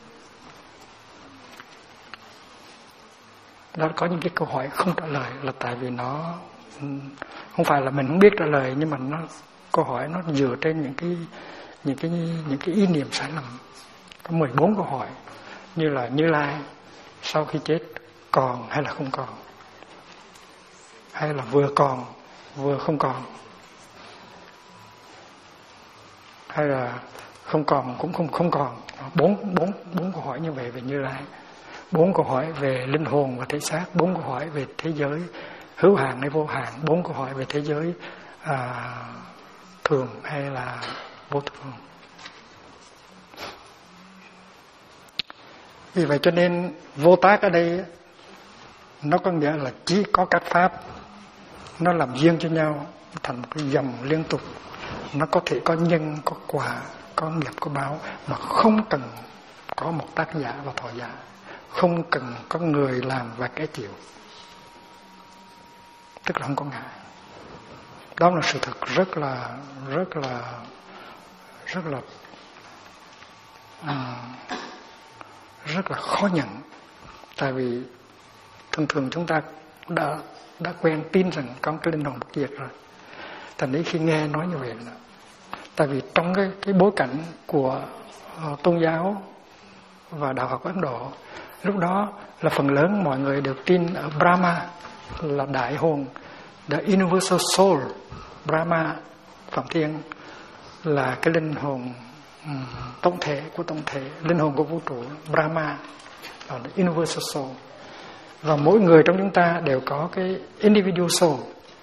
Đó, có những cái câu hỏi không trả lời là tại vì nó không phải là mình không biết trả lời, nhưng mà câu hỏi nó dựa trên những cái ý niệm sai lầm. Có 14 câu hỏi, như là Như Lai sau khi chết còn hay là không còn, hay là vừa còn vừa không còn, hay là không còn cũng không còn. Bốn câu hỏi như vậy về Như Lai. 4 câu hỏi về linh hồn và thể xác, 4 câu hỏi về thế giới hữu hạn hay vô hạn, 4 câu hỏi về thế giới thường hay là vô thường. Vì vậy cho nên vô tác ở đây nó có nghĩa là chỉ có các pháp nó làm duyên cho nhau thành một cái dòng liên tục. Nó có thể có nhân, có quả, có nghiệp, có báo, mà không cần có một tác giả và thọ giả, không cần có người làm và kẻ chịu, tức là không có ngại. Đó là sự thật rất là khó nhận. Tại vì thường chúng ta đã quen tin rằng có cái linh hồn bất diệt rồi. Thành đấy khi nghe nói như vậy là tại vì trong cái bối cảnh của tôn giáo và đạo học Ấn Độ, lúc đó là phần lớn mọi người đều tin ở Brahma là đại hồn, the universal soul. Brahma, Phạm Thiên, là cái linh hồn tổng thể của tổng thể, linh hồn của vũ trụ. Brahma là the universal soul. Và mỗi người trong chúng ta đều có cái individual soul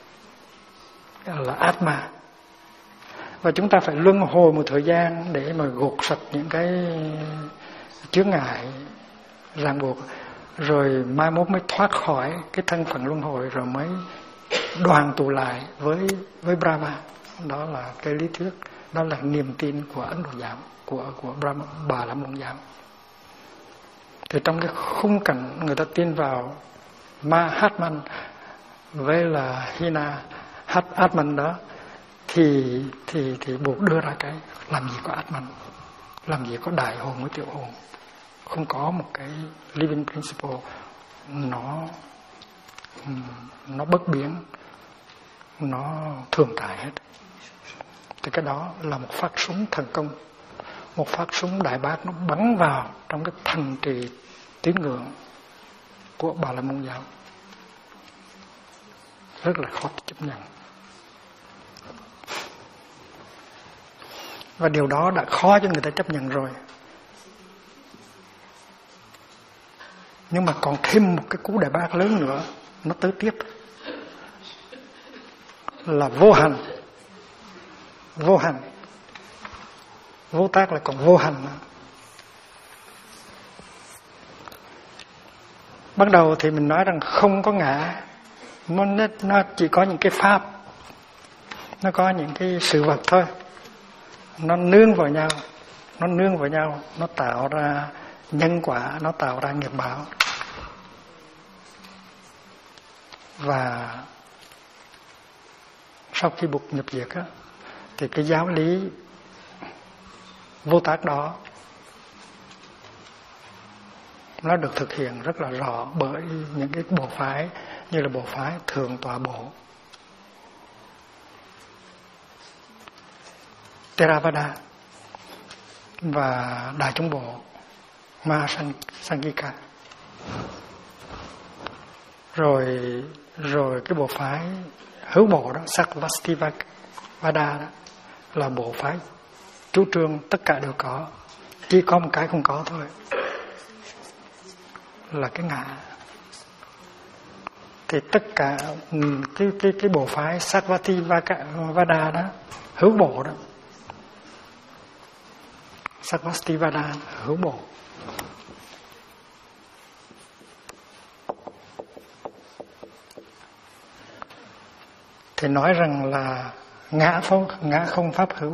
là Atma. Và chúng ta phải luân hồi một thời gian để mà gột sạch những cái chướng ngại ràng buộc, rồi mai mốt mới thoát khỏi cái thân phận luân hồi, rồi mới đoàn tụ lại với Brahma. Đó là cái lý thuyết, đó là niềm tin của Ấn Độ giáo, của Brahma, Bà La Môn giáo. Thì trong cái khung cảnh người ta tin vào Mahatman với là Hina Atman đó, thì buộc đưa ra cái làm gì có Atman, làm gì có đại hồn với tiểu hồn, không có một cái living principle nó bất biến, nó thường tại hết. Thì cái đó là một phát súng thần công, một phát súng đại bác, nó bắn vào trong cái thành trì tín ngưỡng của Bà La Môn giáo, rất là khó chấp nhận. Và điều đó đã khó cho người ta chấp nhận rồi. Nhưng mà còn thêm một cái cú đại bác lớn nữa, nó tới tiếp, là vô hành. Vô hành, vô tác là còn vô hành nữa. Bắt đầu thì mình nói rằng không có ngã, nó chỉ có những cái pháp, nó có những cái sự vật thôi, nó nương vào nhau, nó tạo ra nhân quả, nó tạo ra nghiệp báo. Và sau khi Bụt nhập diệt á, thì cái giáo lý vô tác đó nó được thực hiện rất là rõ bởi những cái bộ phái như là bộ phái Thượng Tọa Bộ, Theravada và Đại Chúng Bộ, Mahasangika. Rồi cái bộ phái hữu bộ đó, Sarvastivada đó, là bộ phái chủ trương tất cả đều có, chỉ có một cái không có thôi, là cái ngã. Thì tất cả cái bộ phái Sarvastivada đó, hữu bộ đó, Sarvastivada hữu bộ, thì nói rằng là ngã không pháp hữu.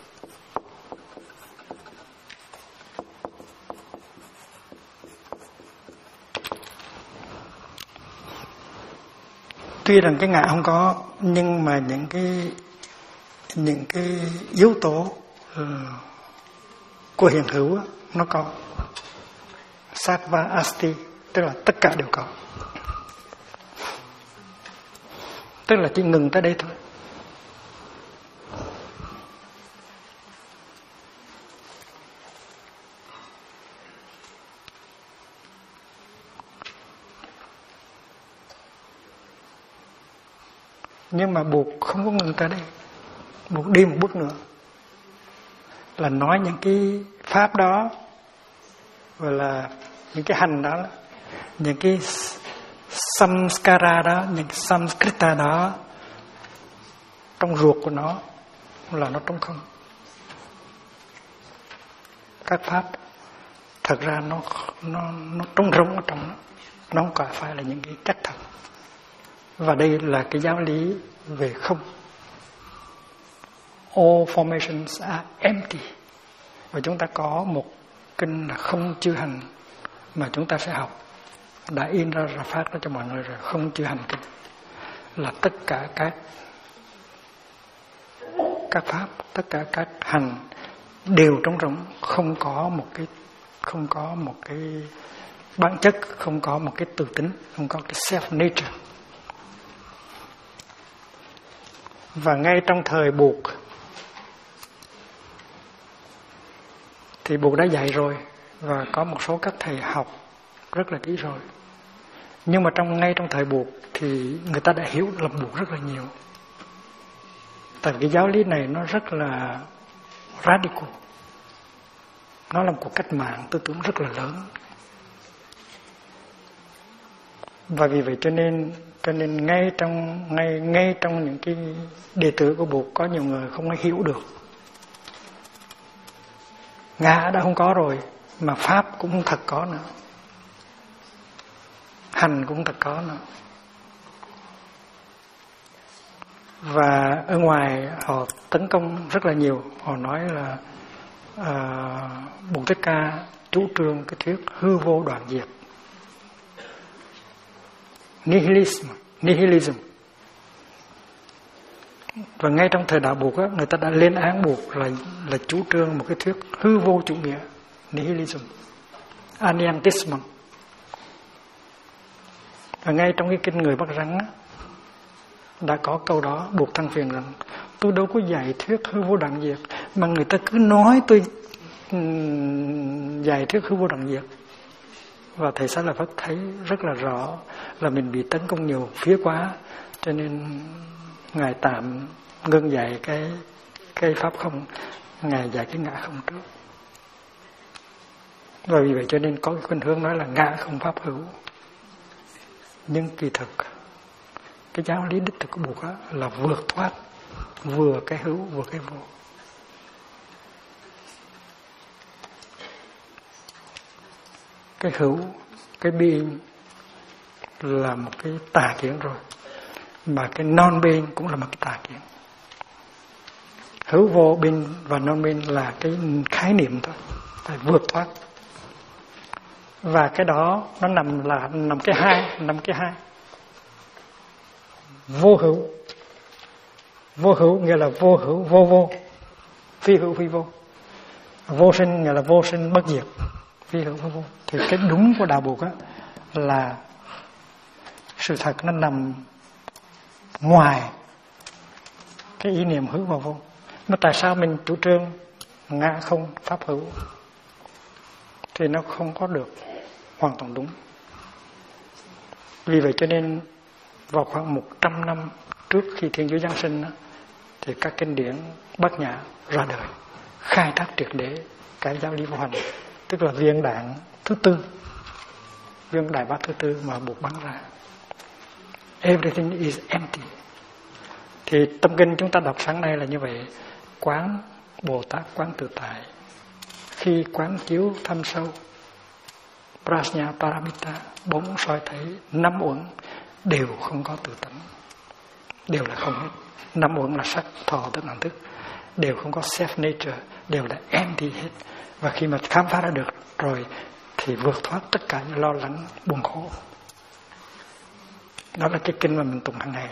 Tuy rằng cái ngã không có, nhưng mà những cái yếu tố của hiện hữu nó có. Sattva asti, tức là tất cả đều có. Tức là chỉ ngừng tới đây thôi. Nhưng mà Bụt không có ngừng tới đây. Bụt đi một bước nữa, là nói những cái pháp đó, gọi là những cái hành đó, những cái samskara đó, những cái samskrita đó, trong ruột của nó là nó trống không. Các pháp thật ra nó trống rỗng ở trong nó không phải là những cái cách thật. Và đây là cái giáo lý về không. All formations are empty. Và chúng ta có một kinh là không chư hành mà chúng ta phải học, đã in ra phát ra cho mọi người rồi. Không chư hành kinh là tất cả các pháp, tất cả các hành đều trống rỗng, không có một cái bản chất, không có một cái tự tính, không có cái self nature. Và ngay trong thời Bụt thì Bụt đã dạy rồi, và có một số các thầy học rất là kỹ rồi. Nhưng mà ngay trong thời Bụt thì người ta đã hiểu lầm Bụt rất là nhiều. Tại vì cái giáo lý này nó rất là radical, nó là một cuộc cách mạng tư tưởng rất là lớn. Và vì vậy cho nên ngay trong những cái đệ tử của Bụt có nhiều người không hiểu được. Ngã đã không có rồi, mà pháp cũng không thật có nữa. hành cũng thật có nữa. Và ở ngoài họ tấn công rất là nhiều. Họ nói là Bụt Thích Ca chủ trương cái thuyết hư vô đoạn diệt, nihilism. Và ngay trong thời đạo Bụt á, người ta đã lên án Bụt là chủ trương một cái thuyết hư vô chủ nghĩa, nihilism, aniantism. Và ngay trong cái kinh Người Bắt Rắn á, đã có câu đó. Bụt than phiền rằng tôi đâu có dạy thuyết hư vô đoạn diệt, mà người ta cứ nói tôi dạy thuyết hư vô đoạn diệt. Và thầy Xá Lợi Phất thấy rất là rõ là mình bị tấn công nhiều phía quá, cho nên ngài tạm ngưng dạy cái pháp không, ngài dạy cái ngã không trước. Và vì vậy cho nên có cái khuynh hướng nói là ngã không pháp hữu. Nhưng kỳ thực cái giáo lý đích thực của Bụt là vượt thoát vừa cái hữu vừa cái vô. Cái hữu, cái being là một cái tà kiến rồi, mà cái non-being cũng là một cái tà kiến. Hữu vô being và non-being là cái khái niệm thôi, phải vượt thoát. Và cái đó nó nằm cái hai. Vô hữu. Vô hữu nghĩa là vô hữu vô vô, phi hữu phi vô. Vô sinh nghĩa là vô sinh bất diệt, phi hữu vô vô. Thì cái đúng của đạo Bụt là sự thật nó nằm ngoài cái ý niệm hữu và vô. Mà tại sao mình chủ trương ngã không pháp hữu thì nó không có được hoàn toàn đúng. Vì vậy cho nên vào khoảng 100 năm trước khi Thiên Chúa Giáng sinh thì các kinh điển Bát Nhã ra đời, khai thác triệt để cái giáo lý vô hành, tức là viên đạn thứ tư, viên đại bác thứ tư mà Bụt bắn ra. Everything is empty. Thì tâm kinh chúng ta đọc sáng nay là như vậy. Quán Bồ Tát quán tự tại, khi quán chiếu thâm sâu Prajna Paramita, 4 soi thấy 5 uẩn đều không có tự tánh, đều là không hết. 5 uẩn là sắc, thọ, tức hành thức, đều không có self nature, đều là empty hết. Và khi mà khám phá ra được rồi thì vượt thoát tất cả những lo lắng buồn khổ. Đó là cái kinh mà mình tụng hàng ngày.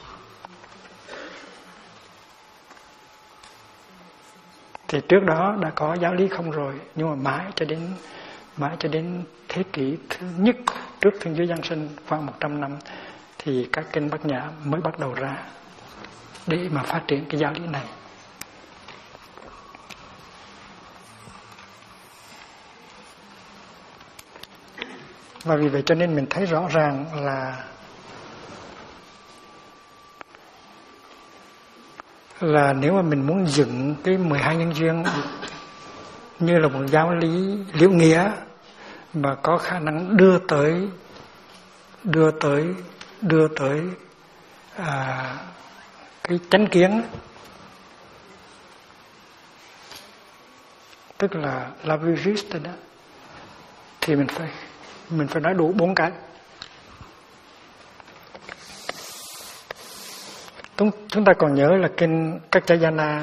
Thì trước đó đã có giáo lý không rồi, nhưng mà mãi cho đến thế kỷ thứ nhất trước Thiên Chúa Giáng sinh khoảng 100 năm thì các kinh Bát Nhã mới bắt đầu ra để mà phát triển cái giáo lý này. Và vì vậy cho nên mình thấy rõ ràng là nếu mà mình muốn dựng cái 12 nhân duyên như là một giáo lý liễu nghĩa mà có khả năng đưa tới cái chánh kiến, tức là la vie juste đó, thì mình phải nói đủ 4 cái. Chúng ta còn nhớ là kinh Kaccayana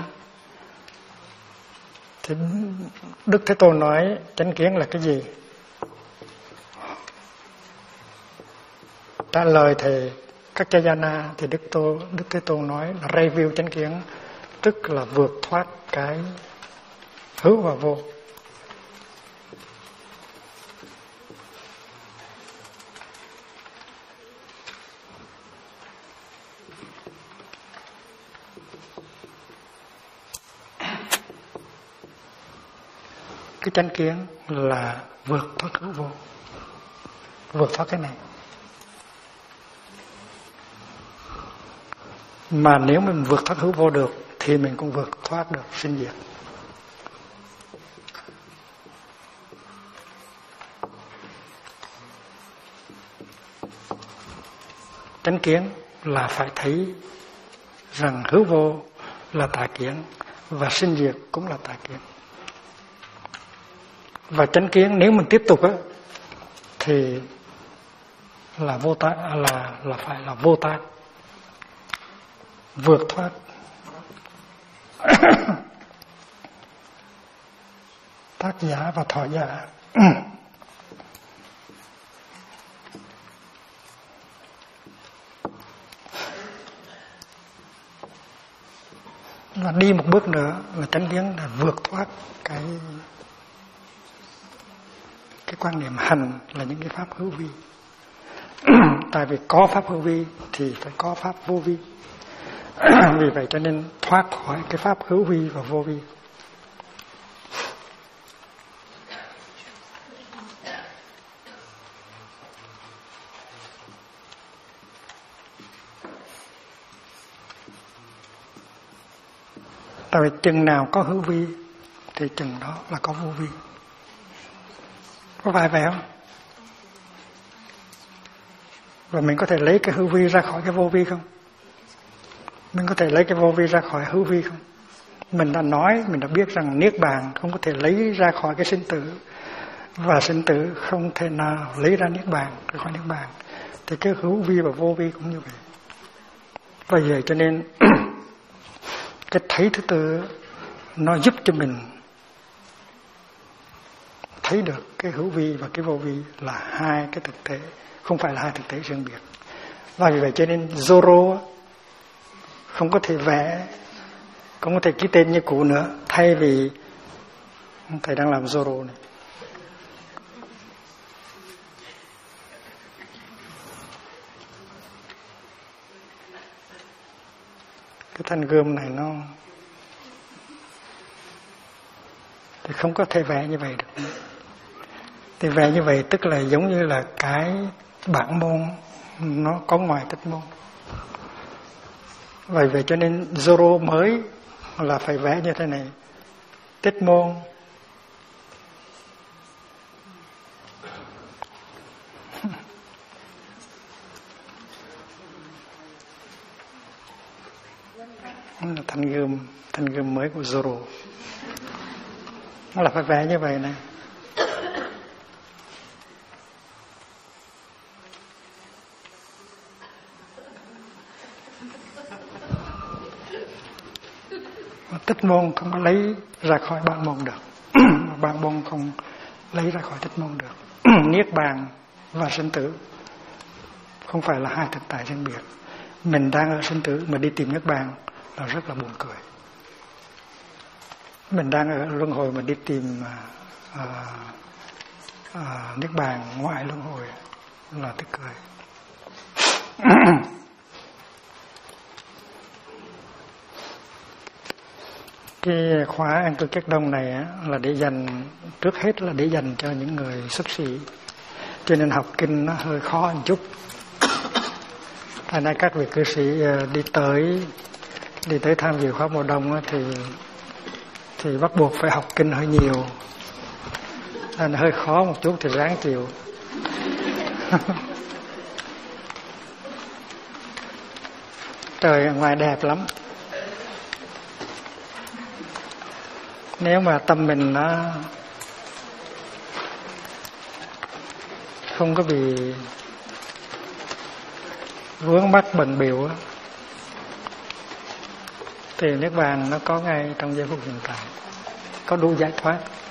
thì Đức Thế Tôn nói chánh kiến là cái gì? Trả lời thầy Kaccayana thì Đức Thế Tôn nói là review chánh kiến, tức là vượt thoát cái hữu và vô. Cái chánh kiến là vượt thoát hữu vô, vượt thoát cái này. Mà nếu mình vượt thoát hữu vô được thì mình cũng vượt thoát được sinh diệt. Chánh kiến là phải thấy rằng hữu vô là tà kiến và sinh diệt cũng là tà kiến. Và chánh kiến nếu mình tiếp tục thì là vô tác, là phải là vô tác, vượt thoát. Tác giả và thọ giả. Và đi một bước nữa là chánh kiến, là vượt thoát cái quan niệm hành là những cái pháp hữu vi. Tại vì có pháp hữu vi thì phải có pháp vô vi. Vì vậy cho nên thoát khỏi cái pháp hữu vi và vô vi. Tại vì chừng nào có hữu vi thì chừng đó là có vô vi. Có phải vậy không? Và mình có thể lấy cái hữu vi ra khỏi cái vô vi không? Mình có thể lấy cái vô vi ra khỏi hữu vi không? Mình đã nói, mình đã biết rằng niết bàn không có thể lấy ra khỏi cái sinh tử, và sinh tử không thể nào lấy ra niết bàn ra khỏi niết bàn. Thì cái hữu vi và vô vi cũng như vậy. Và vậy cho nên cái thấy thứ tư nó giúp cho mình thấy được cái hữu vi và cái vô vi là hai cái thực tế, không phải là hai thực tế riêng biệt. Và vì vậy cho nên Zorro không có thể vẽ, không có thể ký tên như cũ nữa, thay vì thầy đang làm Zorro này. Cái thanh gươm này nó thì không có thể vẽ như vậy được. Thì vẽ như vậy tức là giống như là cái bản môn nó có ngoài tích môn. Vậy cho nên Zorro mới là phải vẽ như thế này. Tích môn thanh gươm mới của Zorro nó là phải vẽ như vậy này. Tích môn không có lấy ra khỏi bản môn được. Bản môn không lấy ra khỏi tích môn được. Niết bàn và sinh tử không phải là hai thực tại riêng biệt. Mình đang ở sinh tử mà đi tìm niết bàn là rất là buồn cười. Mình đang ở luân hồi mà đi tìm niết bàn ngoại luân hồi là tức cười. Cái khóa An Cư Kết Đông này là để dành, trước hết là để dành cho những người xuất sĩ, cho nên học kinh nó hơi khó một chút. Thành ra các vị cư sĩ đi tới tham dự khóa mùa đông thì bắt buộc phải học kinh hơi nhiều, nên hơi khó một chút thì ráng chịu. Trời ngoài đẹp lắm. Nếu mà tâm mình nó không có bị vướng mắc bận bịu thì niết bàn nó có ngay trong giây phút hiện tại, có đủ giải thoát.